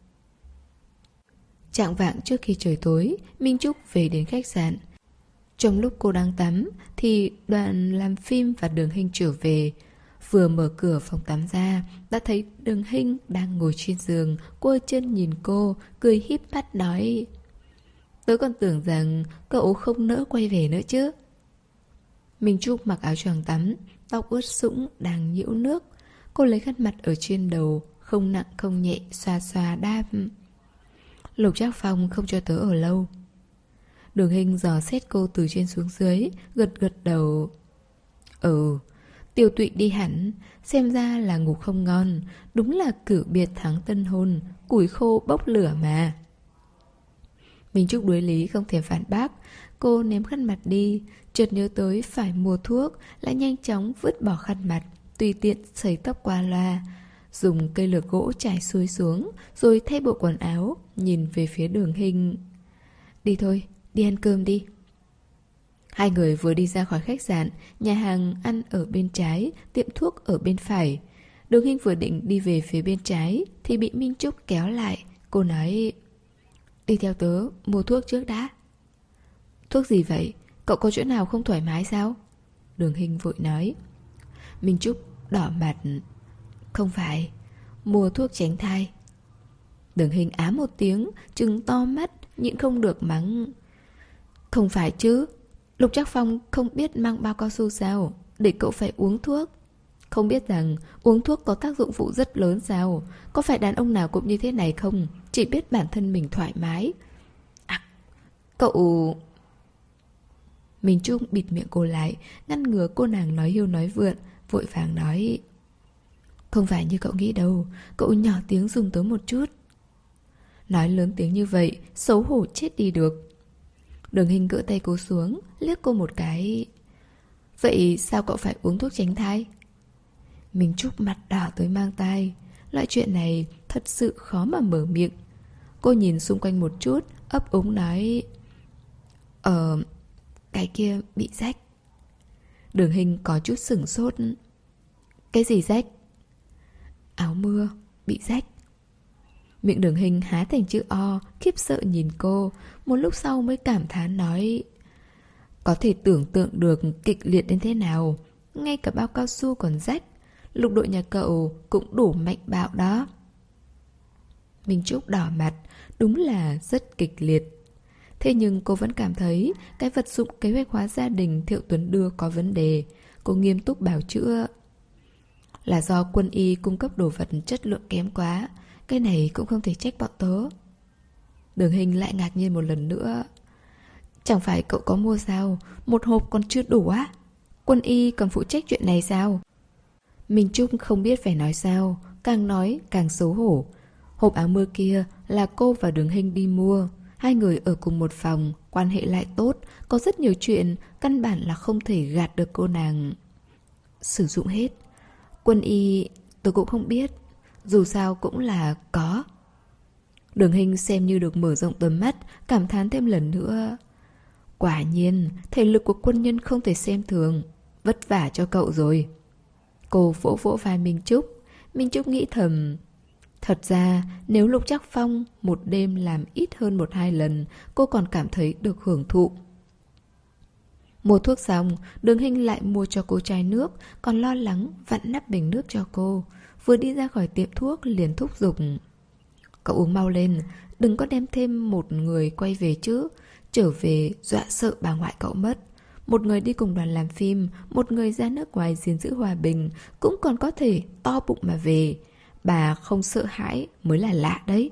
Chạng vạng trước khi trời tối, Minh Trúc về đến khách sạn. Trong lúc cô đang tắm, thì đoàn làm phim và Đường Hinh trở về. Vừa mở cửa phòng tắm ra, đã thấy Đường Hinh đang ngồi trên giường, quơ chân nhìn cô, cười híp mắt nói. Tớ còn tưởng rằng cậu không nỡ quay về nữa chứ. Minh Trúc mặc áo choàng tắm, tóc ướt sũng đang nhiễu nước. Cô lấy khăn mặt ở trên đầu, không nặng không nhẹ, xoa xoa đáp. Lục Trác Phong không cho tớ ở lâu. Đường Hinh dò xét cô từ trên xuống dưới, gật gật đầu. Ừ, tiêu tụy đi hẳn, xem ra là ngủ không ngon. Đúng là cử biệt tháng tân hôn, củi khô bốc lửa mà. Minh Trúc đối lý không thể phản bác. Cô ném khăn mặt đi, chợt nhớ tới phải mua thuốc, lại nhanh chóng vứt bỏ khăn mặt, tùy tiện sấy tóc qua loa, dùng cây lược gỗ trải xuôi xuống, rồi thay bộ quần áo, nhìn về phía Đường Hinh. Đi thôi, đi ăn cơm đi. Hai người vừa đi ra khỏi khách sạn, nhà hàng ăn ở bên trái, tiệm thuốc ở bên phải. Đường Hinh vừa định đi về phía bên trái thì bị Minh Trúc kéo lại. Cô nói. Đi theo tớ, mua thuốc trước đã. Thuốc gì vậy? Cậu có chỗ nào không thoải mái sao? Đường Hinh vội nói. Minh Trúc đỏ mặt. Không phải, mua thuốc tránh thai. Đường Hinh á một tiếng, trừng to mắt, nhịn không được mắng. Không phải chứ, Lục Trác Phong không biết mang bao cao su sao, để cậu phải uống thuốc. Không biết rằng uống thuốc có tác dụng phụ rất lớn sao? Có phải đàn ông nào cũng như thế này không? Chỉ biết bản thân mình thoải mái. À, cậu... Minh Trúc bịt miệng cô lại, ngăn ngừa cô nàng nói hiêu nói vượn, vội vàng nói. Không phải như cậu nghĩ đâu, cậu nhỏ tiếng dùng tới một chút. Nói lớn tiếng như vậy, xấu hổ chết đi được. Đường Hinh gỡ tay cô xuống, liếc cô một cái. Vậy sao cậu phải uống thuốc tránh thai? Minh Trúc mặt đỏ tới mang tai. Loại chuyện này thật sự khó mà mở miệng. Cô nhìn xung quanh một chút, ấp úng nói. Ờ, cái kia bị rách. Đường Hinh có chút sửng sốt. Cái gì rách? Áo mưa, bị rách. Miệng Đường Hinh há thành chữ O, khiếp sợ nhìn cô. Một lúc sau mới cảm thán nói. Có thể tưởng tượng được kịch liệt đến thế nào. Ngay cả bao cao su còn rách. Lục đội nhà cậu cũng đủ mạnh bạo đó. Minh Trúc đỏ mặt, đúng là rất kịch liệt. Thế nhưng cô vẫn cảm thấy cái vật dụng kế hoạch hóa gia đình Thiệu Tuấn đưa có vấn đề. Cô nghiêm túc bảo chữa. Là do quân y cung cấp đồ vật chất lượng kém quá. Cái này cũng không thể trách bọn tớ. Đường Hình lại ngạc nhiên một lần nữa. Chẳng phải cậu có mua sao? Một hộp còn chưa đủ á? Quân y còn phụ trách chuyện này sao? Minh Trúc không biết phải nói sao, càng nói càng xấu hổ. Hộp áo mưa kia là cô và Đường Hình đi mua. Hai người ở cùng một phòng, quan hệ lại tốt, có rất nhiều chuyện, căn bản là không thể gạt được cô nàng. Sử dụng hết. Quân y tôi cũng không biết, dù sao cũng là có. Đường Hình xem như được mở rộng tầm mắt, cảm thán thêm lần nữa. Quả nhiên, thể lực của quân nhân không thể xem thường. Vất vả cho cậu rồi. Cô vỗ vỗ vai Minh Trúc. Minh Trúc nghĩ thầm, thật ra nếu Lục Trác Phong một đêm làm ít hơn một hai lần, cô còn cảm thấy được hưởng thụ. Mua thuốc xong, Đường Hình lại mua cho cô chai nước, còn lo lắng vặn nắp bình nước cho cô. Vừa đi ra khỏi tiệm thuốc liền thúc giục, cậu uống mau lên, đừng có đem thêm một người quay về chứ. Trở về dọa sợ bà ngoại cậu mất. Một người đi cùng đoàn làm phim, một người ra nước ngoài gìn giữ hòa bình, cũng còn có thể to bụng mà về. Bà không sợ hãi mới là lạ đấy.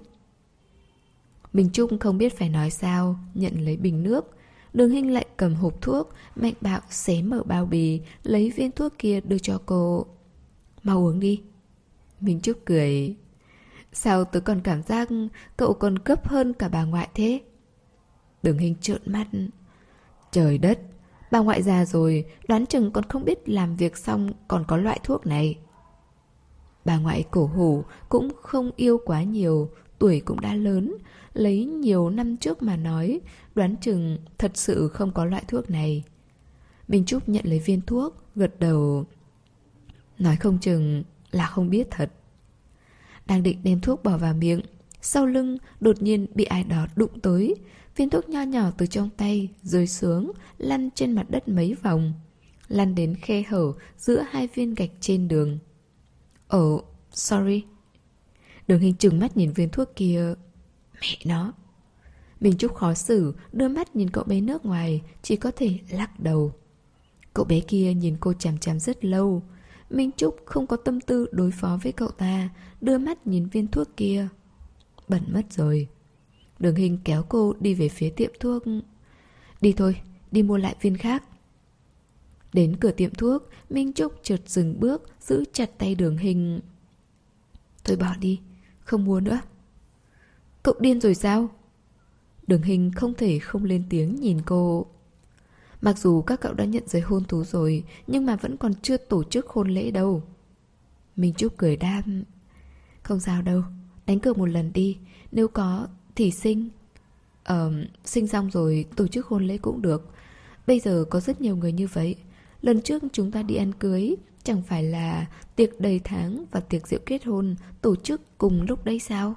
Minh Trúc không biết phải nói sao, nhận lấy bình nước. Đường Hình lại cầm hộp thuốc, mạnh bạo xé mở bao bì, lấy viên thuốc kia đưa cho cô. Mau uống đi. Minh Trúc cười. Sao tớ còn cảm giác cậu còn cấp hơn cả bà ngoại thế? Đường Hình trợn mắt. Trời đất, bà ngoại già rồi, đoán chừng còn không biết làm việc xong còn có loại thuốc này. Bà ngoại cổ hủ cũng không yêu quá nhiều, tuổi cũng đã lớn. Lấy nhiều năm trước mà nói, đoán chừng thật sự không có loại thuốc này. Minh Trúc nhận lấy viên thuốc, gật đầu. Nói không chừng là không biết thật. Đang định đem thuốc bỏ vào miệng, sau lưng đột nhiên bị ai đó đụng tới. Viên thuốc nho nhỏ từ trong tay rơi xuống, lăn trên mặt đất mấy vòng, lăn đến khe hở giữa hai viên gạch trên đường. Oh, sorry. Đường Hình trừng mắt nhìn viên thuốc kia. Mẹ nó. Minh Trúc khó xử, đưa mắt nhìn cậu bé nước ngoài, chỉ có thể lắc đầu. Cậu bé kia nhìn cô chằm chằm rất lâu. Minh Trúc không có tâm tư đối phó với cậu ta, đưa mắt nhìn viên thuốc kia. Bẩn mất rồi. Đường Hình kéo cô đi về phía tiệm thuốc. Đi thôi, đi mua lại viên khác. Đến cửa tiệm thuốc, Minh Trúc chợt dừng bước, giữ chặt tay Đường Hình. Thôi bỏ đi, không mua nữa. Cậu điên rồi sao? Đường Hình không thể không lên tiếng nhìn cô. Mặc dù các cậu đã nhận giấy hôn thú rồi, nhưng mà vẫn còn chưa tổ chức hôn lễ đâu. Minh Trúc cười đáp. Không sao đâu, đánh cược một lần đi. Nếu có thì sinh. Ờ, sinh xong rồi tổ chức hôn lễ cũng được. Bây giờ có rất nhiều người như vậy. Lần trước chúng ta đi ăn cưới, chẳng phải là tiệc đầy tháng và tiệc rượu kết hôn tổ chức cùng lúc đấy sao?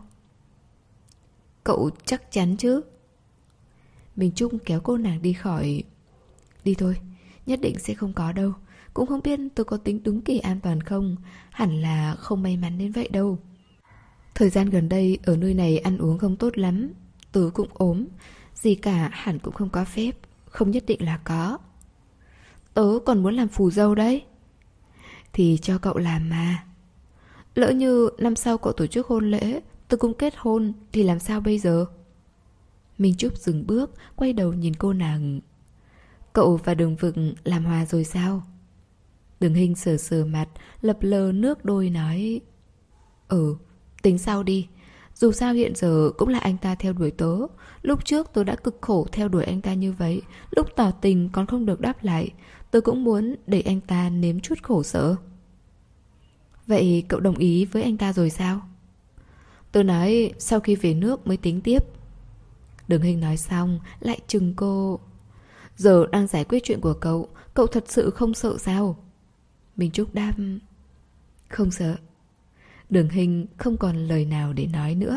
Cậu chắc chắn chứ? Minh Trúc kéo cô nàng đi khỏi. Đi thôi, nhất định sẽ không có đâu. Cũng không biết tôi có tính đúng kỳ an toàn không. Hẳn là không may mắn đến vậy đâu. Thời gian gần đây ở nơi này ăn uống không tốt lắm. Tớ cũng ốm. Gì cả hẳn cũng không có phép. Không nhất định là có. Tớ còn muốn làm phù dâu đấy. Thì cho cậu làm mà. Lỡ như năm sau cậu tổ chức hôn lễ, tớ cũng kết hôn, thì làm sao bây giờ? Minh Trúc dừng bước, quay đầu nhìn cô nàng. Cậu và Đường Vực làm hòa rồi sao? Đường Hình sờ sờ mặt, lập lờ nước đôi nói. Ừ, tính sau đi. Dù sao hiện giờ cũng là anh ta theo đuổi tớ. Lúc trước tớ đã cực khổ theo đuổi anh ta như vậy. Lúc tỏ tình còn không được đáp lại. Tớ cũng muốn để anh ta nếm chút khổ sở. Vậy cậu đồng ý với anh ta rồi sao? Tớ nói sau khi về nước mới tính tiếp. Đường Hình nói xong lại chừng cô. Giờ đang giải quyết chuyện của cậu, cậu thật sự không sợ sao? Minh Trúc đáp. Không sợ. Đường Hình không còn lời nào để nói nữa.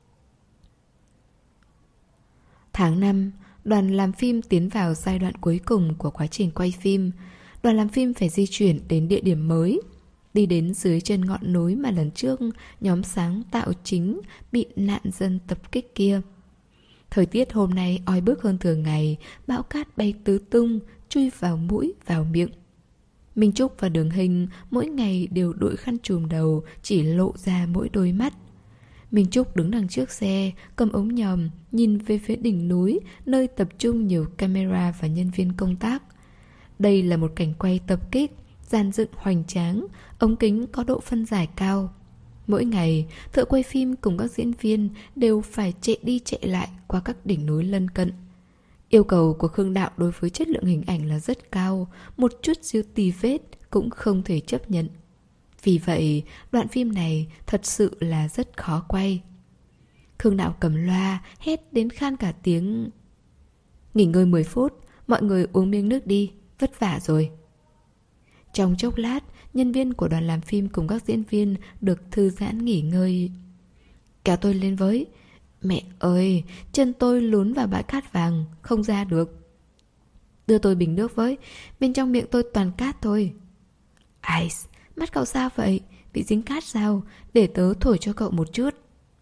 Tháng năm, đoàn làm phim tiến vào giai đoạn cuối cùng của quá trình quay phim. Đoàn làm phim phải di chuyển đến địa điểm mới. Đi đến dưới chân ngọn núi mà lần trước nhóm sáng tạo chính bị nạn dân tập kích kia. Thời tiết hôm nay oi bức hơn thường ngày, bão cát bay tứ tung, chui vào mũi, vào miệng. Minh Trúc và Đường Hình mỗi ngày đều đội khăn trùm đầu, chỉ lộ ra mỗi đôi mắt. Minh Trúc đứng đằng trước xe, cầm ống nhòm, nhìn về phía đỉnh núi, nơi tập trung nhiều camera và nhân viên công tác. Đây là một cảnh quay tập kích, dàn dựng hoành tráng, ống kính có độ phân giải cao. Mỗi ngày, thợ quay phim cùng các diễn viên đều phải chạy đi chạy lại qua các đỉnh núi lân cận. Yêu cầu của Khương Đạo đối với chất lượng hình ảnh là rất cao, một chút xíu tì vết cũng không thể chấp nhận. Vì vậy, đoạn phim này thật sự là rất khó quay. Khương Đạo cầm loa, hét đến khan cả tiếng. Nghỉ ngơi mười phút, mọi người uống miếng nước đi, vất vả rồi. Trong chốc lát, nhân viên của đoàn làm phim cùng các diễn viên được thư giãn nghỉ ngơi. Kéo tôi lên với. Mẹ ơi, chân tôi lún vào bãi cát vàng, không ra được. Đưa tôi bình nước với, bên trong miệng tôi toàn cát thôi. Ice, mắt cậu sao vậy? Bị dính cát sao? Để tớ thổi cho cậu một chút.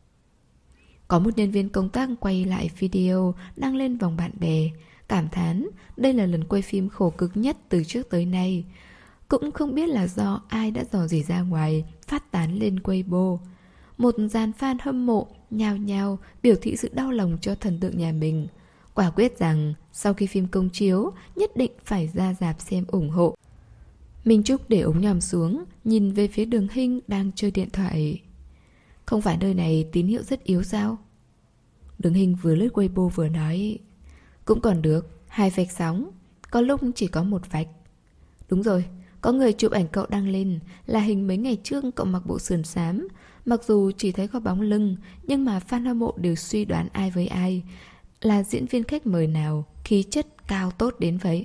Có một nhân viên công tác quay lại video đăng lên vòng bạn bè, cảm thán đây là lần quay phim khổ cực nhất từ trước tới nay. Cũng không biết là do ai đã dò dỉ ra ngoài, phát tán lên Weibo. Một dàn fan hâm mộ nhao nhao biểu thị sự đau lòng cho thần tượng nhà mình. Quả quyết rằng sau khi phim công chiếu nhất định phải ra rạp xem ủng hộ. Minh Trúc để ống nhòm xuống, nhìn về phía Đường Hinh đang chơi điện thoại. Không phải nơi này tín hiệu rất yếu sao? Đường Hinh vừa lướt Weibo vừa nói. Cũng còn được, hai vạch sóng, có lúc chỉ có một vạch. Đúng rồi, có người chụp ảnh cậu đăng lên là hình mấy ngày trước cậu mặc bộ sườn xám. Mặc dù chỉ thấy có bóng lưng, nhưng mà fan hâm mộ đều suy đoán ai với ai, là diễn viên khách mời nào khí chất cao tốt đến vậy.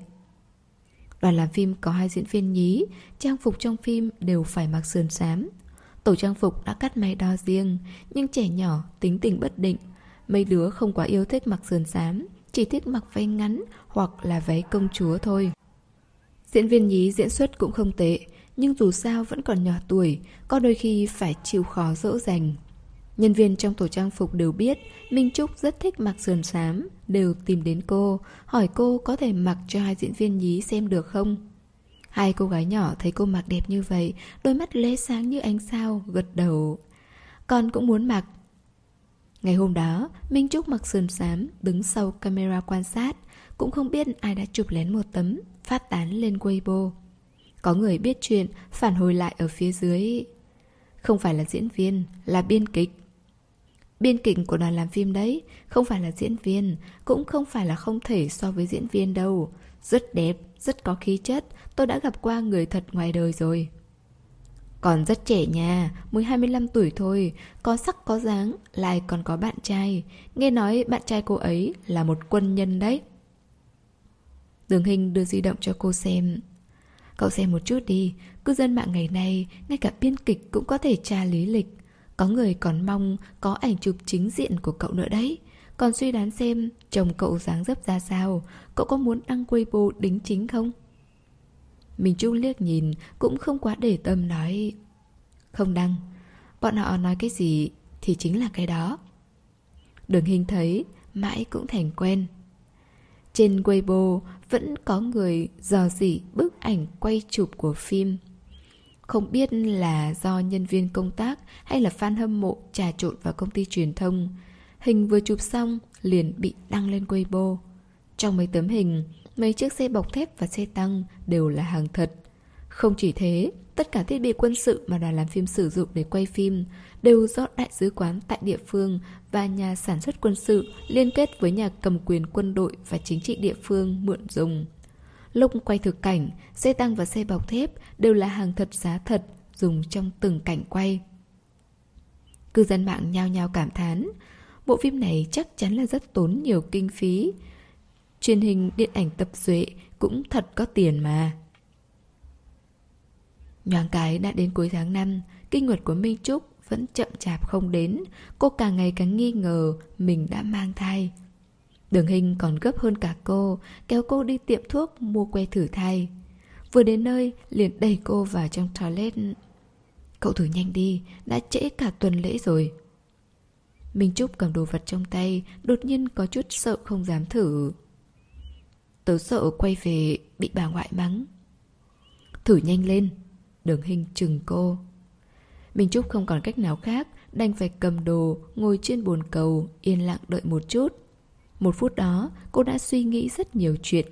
Đoàn làm phim có hai diễn viên nhí, trang phục trong phim đều phải mặc sườn xám. Tổ trang phục đã cắt may đo riêng, nhưng trẻ nhỏ tính tình bất định. Mấy đứa không quá yêu thích mặc sườn xám, chỉ thích mặc váy ngắn hoặc là váy công chúa thôi. Diễn viên nhí diễn xuất cũng không tệ, nhưng dù sao vẫn còn nhỏ tuổi, có đôi khi phải chịu khó dỗ dành. Nhân viên trong tổ trang phục đều biết Minh Trúc rất thích mặc sườn xám, đều tìm đến cô, hỏi cô có thể mặc cho hai diễn viên nhí xem được không. Hai cô gái nhỏ thấy cô mặc đẹp như vậy, đôi mắt lóe sáng như ánh sao, gật đầu. Con cũng muốn mặc. Ngày hôm đó, Minh Trúc mặc sườn xám, đứng sau camera quan sát, cũng không biết ai đã chụp lén một tấm, phát tán lên Weibo. Có người biết chuyện, phản hồi lại ở phía dưới. Không phải là diễn viên, là biên kịch. Biên kịch của đoàn làm phim đấy, không phải là diễn viên, cũng không phải là không thể so với diễn viên đâu. Rất đẹp, rất có khí chất, tôi đã gặp qua người thật ngoài đời rồi. Còn rất trẻ nha, mới hai mươi lăm tuổi thôi, có sắc có dáng, lại còn có bạn trai. Nghe nói bạn trai cô ấy là một quân nhân đấy. Đường Hinh đưa di động cho cô xem. Cậu xem một chút đi, cư dân mạng ngày nay, ngay cả biên kịch cũng có thể tra lý lịch. Có người còn mong có ảnh chụp chính diện của cậu nữa đấy. Còn suy đoán xem chồng cậu dáng dấp ra sao, cậu có muốn đăng Weibo đính chính không? Minh Trúc liếc nhìn, cũng không quá để tâm nói. Không đăng, bọn họ nói cái gì thì chính là cái đó. Đường Hinh thấy, mãi cũng thành quen. Trên Weibo vẫn có người dò dỉ bức ảnh quay chụp của phim. Không biết là do nhân viên công tác hay là fan hâm mộ trà trộn vào công ty truyền thông. Hình vừa chụp xong liền bị đăng lên Weibo. Trong mấy tấm hình, mấy chiếc xe bọc thép và xe tăng đều là hàng thật. Không chỉ thế, tất cả thiết bị quân sự mà đoàn làm phim sử dụng để quay phim đều do đại sứ quán tại địa phương và nhà sản xuất quân sự liên kết với nhà cầm quyền quân đội và chính trị địa phương mượn dùng. Lúc quay thực cảnh, xe tăng và xe bọc thép đều là hàng thật giá thật dùng trong từng cảnh quay. Cư dân mạng nhao nhao cảm thán, bộ phim này chắc chắn là rất tốn nhiều kinh phí. Truyền hình điện ảnh tập duệ cũng thật có tiền mà. Nhoáng cái đã đến cuối tháng năm, kinh nguyệt của Minh Trúc vẫn chậm chạp không đến. Cô càng ngày càng nghi ngờ mình đã mang thai. Đường Hinh còn gấp hơn cả cô, kéo cô đi tiệm thuốc mua que thử thai. Vừa đến nơi liền đẩy cô vào trong toilet. Cậu thử nhanh đi, đã trễ cả tuần lễ rồi. Minh Trúc cầm đồ vật trong tay, đột nhiên có chút sợ không dám thử. Tớ sợ quay về bị bà ngoại mắng. Thử nhanh lên. Đường Hinh trừng cô. Minh Trúc không còn cách nào khác, đành phải cầm đồ, ngồi trên bồn cầu, yên lặng đợi một chút. Một phút đó, cô đã suy nghĩ rất nhiều chuyện.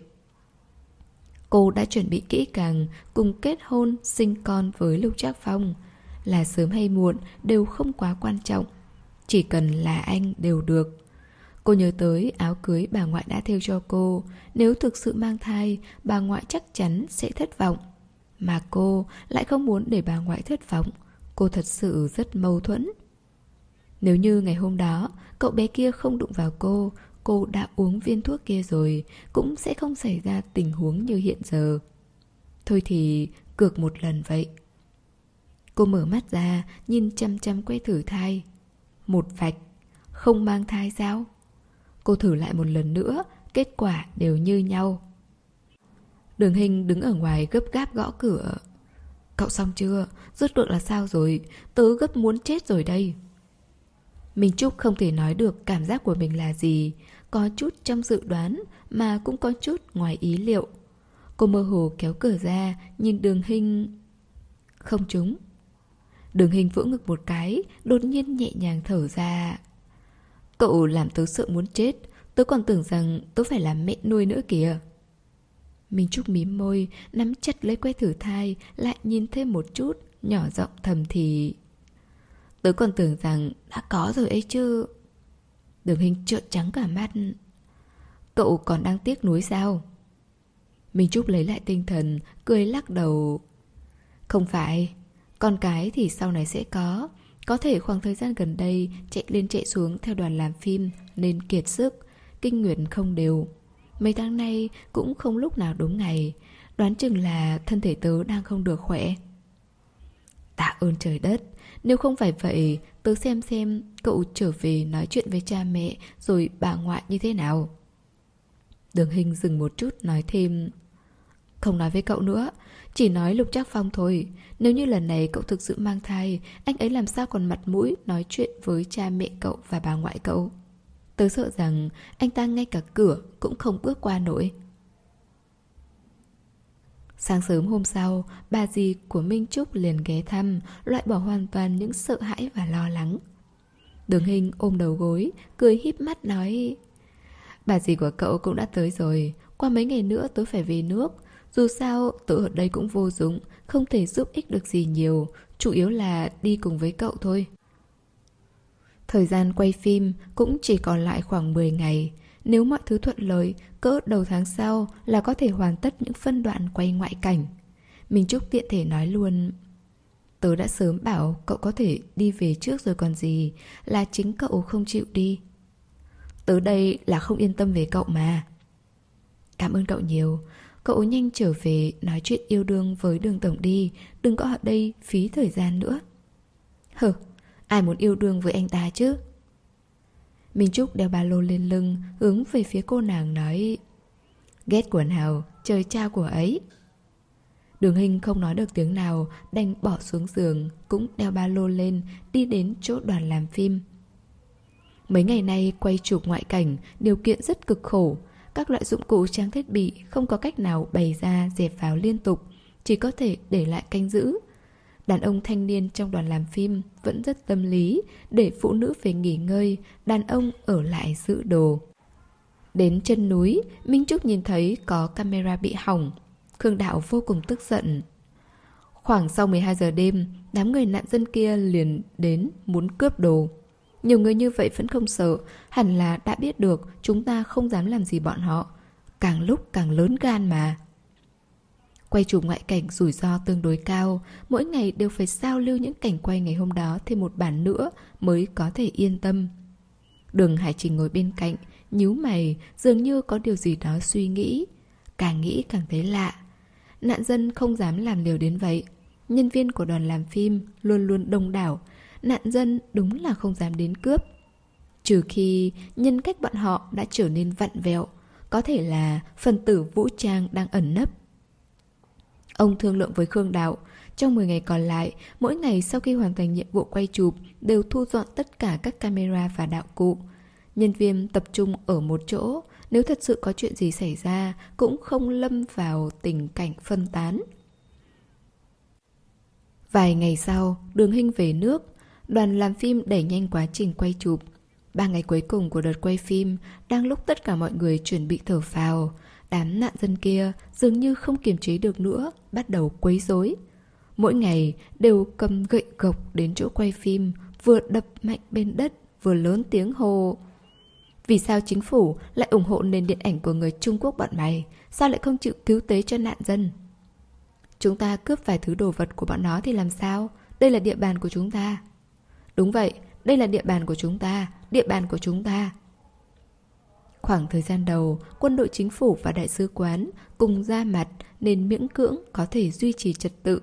Cô đã chuẩn bị kỹ càng, cùng kết hôn, sinh con với Lục Trác Phong. Là sớm hay muộn đều không quá quan trọng. Chỉ cần là anh đều được. Cô nhớ tới áo cưới bà ngoại đã thêu cho cô. Nếu thực sự mang thai, bà ngoại chắc chắn sẽ thất vọng. Mà cô lại không muốn để bà ngoại thất vọng. Cô thật sự rất mâu thuẫn. Nếu như ngày hôm đó cậu bé kia không đụng vào cô, cô đã uống viên thuốc kia rồi, cũng sẽ không xảy ra tình huống như hiện giờ. Thôi thì cược một lần vậy. Cô mở mắt ra, nhìn chăm chăm que thử thai. Một vạch. Không mang thai sao? Cô thử lại một lần nữa, kết quả đều như nhau. Đường Hình đứng ở ngoài gấp gáp gõ cửa. Cậu xong chưa? Rốt cuộc là sao rồi? Tớ gấp muốn chết rồi đây. Minh Trúc không thể nói được cảm giác của mình là gì. Có chút trong dự đoán, mà cũng có chút ngoài ý liệu. Cô mơ hồ kéo cửa ra, nhìn Đường Hình. Không trúng. Đường Hình vỗ ngực một cái, đột nhiên nhẹ nhàng thở ra. Cậu làm tớ sợ muốn chết. Tớ còn tưởng rằng tớ phải làm mẹ nuôi nữa kìa. Minh Trúc mím môi, nắm chặt lấy que thử thai, lại nhìn thêm một chút, nhỏ giọng thầm thì. Tớ còn tưởng rằng đã có rồi ấy chứ. Đường Hình trợn trắng cả mắt. Cậu còn đang tiếc nuối sao? Minh Trúc lấy lại tinh thần, cười lắc đầu. Không phải, con cái thì sau này sẽ có. Có thể khoảng thời gian gần đây chạy lên chạy xuống theo đoàn làm phim nên kiệt sức, kinh nguyệt không đều. Mấy tháng nay cũng không lúc nào đúng ngày. Đoán chừng là thân thể tớ đang không được khỏe. Tạ ơn trời đất. Nếu không phải vậy, tớ xem xem cậu trở về nói chuyện với cha mẹ rồi bà ngoại như thế nào. Đường Hình dừng một chút nói thêm. Không nói với cậu nữa, chỉ nói Lục Trác Phong thôi. Nếu như lần này cậu thực sự mang thai, anh ấy làm sao còn mặt mũi nói chuyện với cha mẹ cậu và bà ngoại cậu. Tớ sợ rằng anh ta ngay cả cửa cũng không bước qua nổi. Sáng sớm hôm sau, bà dì của Minh Trúc liền ghé thăm, loại bỏ hoàn toàn những sợ hãi và lo lắng. Đường Hình ôm đầu gối, cười híp mắt nói. Bà dì của cậu cũng đã tới rồi, qua mấy ngày nữa tớ phải về nước. Dù sao tớ ở đây cũng vô dụng, không thể giúp ích được gì nhiều, chủ yếu là đi cùng với cậu thôi. Thời gian quay phim cũng chỉ còn lại khoảng mười ngày. Nếu mọi thứ thuận lợi, cỡ đầu tháng sau là có thể hoàn tất những phân đoạn quay ngoại cảnh. Minh Trúc tiện thể nói luôn. Tớ đã sớm bảo cậu có thể đi về trước rồi còn gì, là chính cậu không chịu đi. Tớ đây là không yên tâm về cậu mà. Cảm ơn cậu nhiều. Cậu nhanh trở về nói chuyện yêu đương với Đường tổng đi, đừng có ở đây phí thời gian nữa. Hừ, ai muốn yêu đương với anh ta chứ? Minh Trúc đeo ba lô lên lưng, hướng về phía cô nàng nói. Ghét của nào, trời trao của ấy. Đường Hình không nói được tiếng nào, đành bỏ xuống giường, cũng đeo ba lô lên, đi đến chỗ đoàn làm phim. Mấy ngày nay quay chụp ngoại cảnh, điều kiện rất cực khổ. Các loại dụng cụ trang thiết bị không có cách nào bày ra dẹp vào liên tục, chỉ có thể để lại canh giữ. Đàn ông thanh niên trong đoàn làm phim vẫn rất tâm lý, để phụ nữ về nghỉ ngơi, đàn ông ở lại giữ đồ. Đến chân núi, Minh Trúc nhìn thấy có camera bị hỏng. Khương Đạo vô cùng tức giận. Khoảng sau mười hai giờ đêm, đám người nạn dân kia liền đến muốn cướp đồ. Nhiều người như vậy vẫn không sợ, hẳn là đã biết được chúng ta không dám làm gì bọn họ. Càng lúc càng lớn gan mà. Quay chụp ngoại cảnh rủi ro tương đối cao, mỗi ngày đều phải sao lưu những cảnh quay ngày hôm đó thêm một bản nữa mới có thể yên tâm. Đường Hải Trình ngồi bên cạnh, nhíu mày, dường như có điều gì đó suy nghĩ. Càng nghĩ càng thấy lạ. Nạn dân không dám làm liều đến vậy. Nhân viên của đoàn làm phim luôn luôn đông đảo. Nạn dân đúng là không dám đến cướp. Trừ khi nhân cách bọn họ đã trở nên vặn vẹo, có thể là phần tử vũ trang đang ẩn nấp. Ông thương lượng với Khương Đạo, trong mười ngày còn lại, mỗi ngày sau khi hoàn thành nhiệm vụ quay chụp đều thu dọn tất cả các camera và đạo cụ. Nhân viên tập trung ở một chỗ, nếu thật sự có chuyện gì xảy ra cũng không lâm vào tình cảnh phân tán. Vài ngày sau, Đường Hinh về nước. Đoàn làm phim đẩy nhanh quá trình quay chụp. Ba ngày cuối cùng của đợt quay phim, đang lúc tất cả mọi người chuẩn bị thở phào, đám nạn dân kia dường như không kiềm chế được nữa, bắt đầu quấy rối. Mỗi ngày đều cầm gậy gộc đến chỗ quay phim, vừa đập mạnh bên đất, vừa lớn tiếng hô: vì sao chính phủ lại ủng hộ nền điện ảnh của người Trung Quốc bọn mày? Sao lại không chịu cứu tế cho nạn dân? Chúng ta cướp vài thứ đồ vật của bọn nó thì làm sao? Đây là địa bàn của chúng ta. Đúng vậy, đây là địa bàn của chúng ta, địa bàn của chúng ta. Khoảng thời gian đầu, quân đội chính phủ và đại sứ quán cùng ra mặt nên miễn cưỡng có thể duy trì trật tự.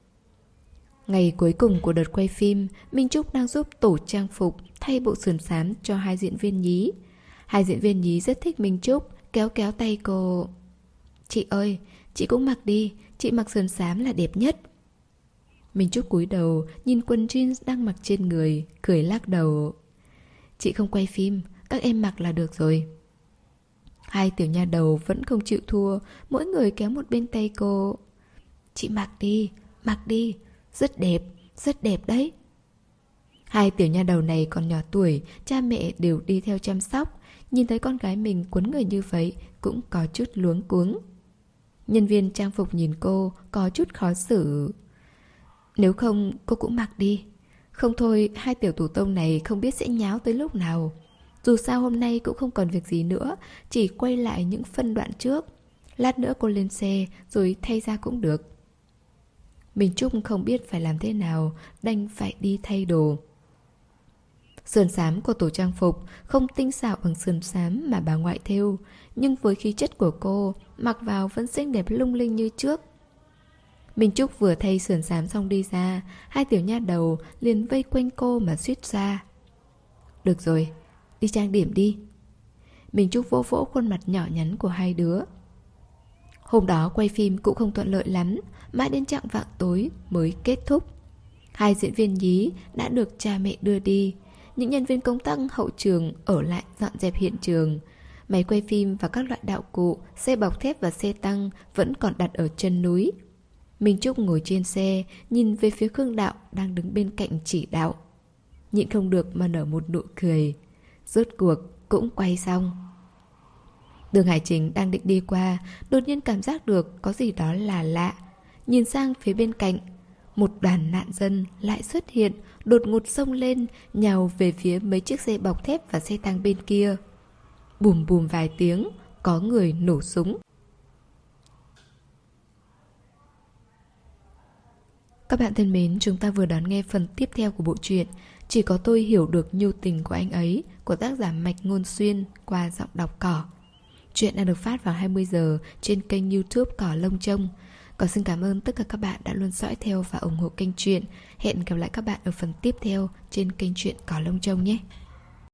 Ngày cuối cùng của đợt quay phim, Minh Trúc đang giúp tổ trang phục thay bộ sườn xám cho hai diễn viên nhí. Hai diễn viên nhí rất thích Minh Trúc, kéo kéo tay cô. Chị ơi, chị cũng mặc đi, chị mặc sườn xám là đẹp nhất. Minh Trúc cúi đầu, nhìn quần jeans đang mặc trên người, cười lắc đầu. Chị không quay phim, các em mặc là được rồi. Hai tiểu nha đầu vẫn không chịu thua, mỗi người kéo một bên tay cô. Chị mặc đi, mặc đi, rất đẹp, rất đẹp đấy. Hai tiểu nha đầu này còn nhỏ tuổi, cha mẹ đều đi theo chăm sóc. Nhìn thấy con gái mình quấn người như vậy cũng có chút luống cuống. Nhân viên trang phục nhìn cô có chút khó xử. Nếu không cô cũng mặc đi. Không thôi hai tiểu tổ tông này không biết sẽ nháo tới lúc nào. Dù sao hôm nay cũng không còn việc gì nữa, chỉ quay lại những phân đoạn trước. Lát nữa cô lên xe rồi thay ra cũng được. Minh Trúc không biết phải làm thế nào, đành phải đi thay đồ. Sườn xám của tổ trang phục không tinh xảo bằng sườn xám mà bà ngoại thêu, nhưng với khí chất của cô, mặc vào vẫn xinh đẹp lung linh như trước. Minh Trúc vừa thay sườn xám xong đi ra, hai tiểu nha đầu liền vây quanh cô mà suýt ra. Được rồi, đi trang điểm đi. Minh Trúc vỗ vỗ khuôn mặt nhỏ nhắn của hai đứa. Hôm đó quay phim cũng không thuận lợi lắm, mãi đến chạng vạng tối mới kết thúc. Hai diễn viên nhí đã được cha mẹ đưa đi. Những nhân viên công tác hậu trường ở lại dọn dẹp hiện trường. Máy quay phim và các loại đạo cụ, xe bọc thép và xe tăng vẫn còn đặt ở chân núi. Minh Trúc ngồi trên xe, nhìn về phía Khương Đạo đang đứng bên cạnh chỉ đạo. Nhịn không được mà nở một nụ cười. Rốt cuộc cũng quay xong. Đường Hải Trình đang định đi qua, đột nhiên cảm giác được có gì đó là lạ. Nhìn sang phía bên cạnh, một đoàn nạn dân lại xuất hiện, đột ngột xông lên, nhào về phía mấy chiếc xe bọc thép và xe tăng bên kia. Bùm bùm vài tiếng, có người nổ súng. Các bạn thân mến, chúng ta vừa đón nghe phần tiếp theo của bộ truyện Chỉ có tôi hiểu được nhu tình của anh ấy của tác giả Mạch Ngôn Xuyên qua giọng đọc Cỏ. Chuyện đang được phát vào hai mươi giờ trên kênh YouTube Cỏ Lông Trông. Còn xin cảm ơn tất cả các bạn đã luôn dõi theo và ủng hộ kênh truyện. Hẹn gặp lại các bạn ở phần tiếp theo trên kênh truyện Cỏ Lông Trông nhé.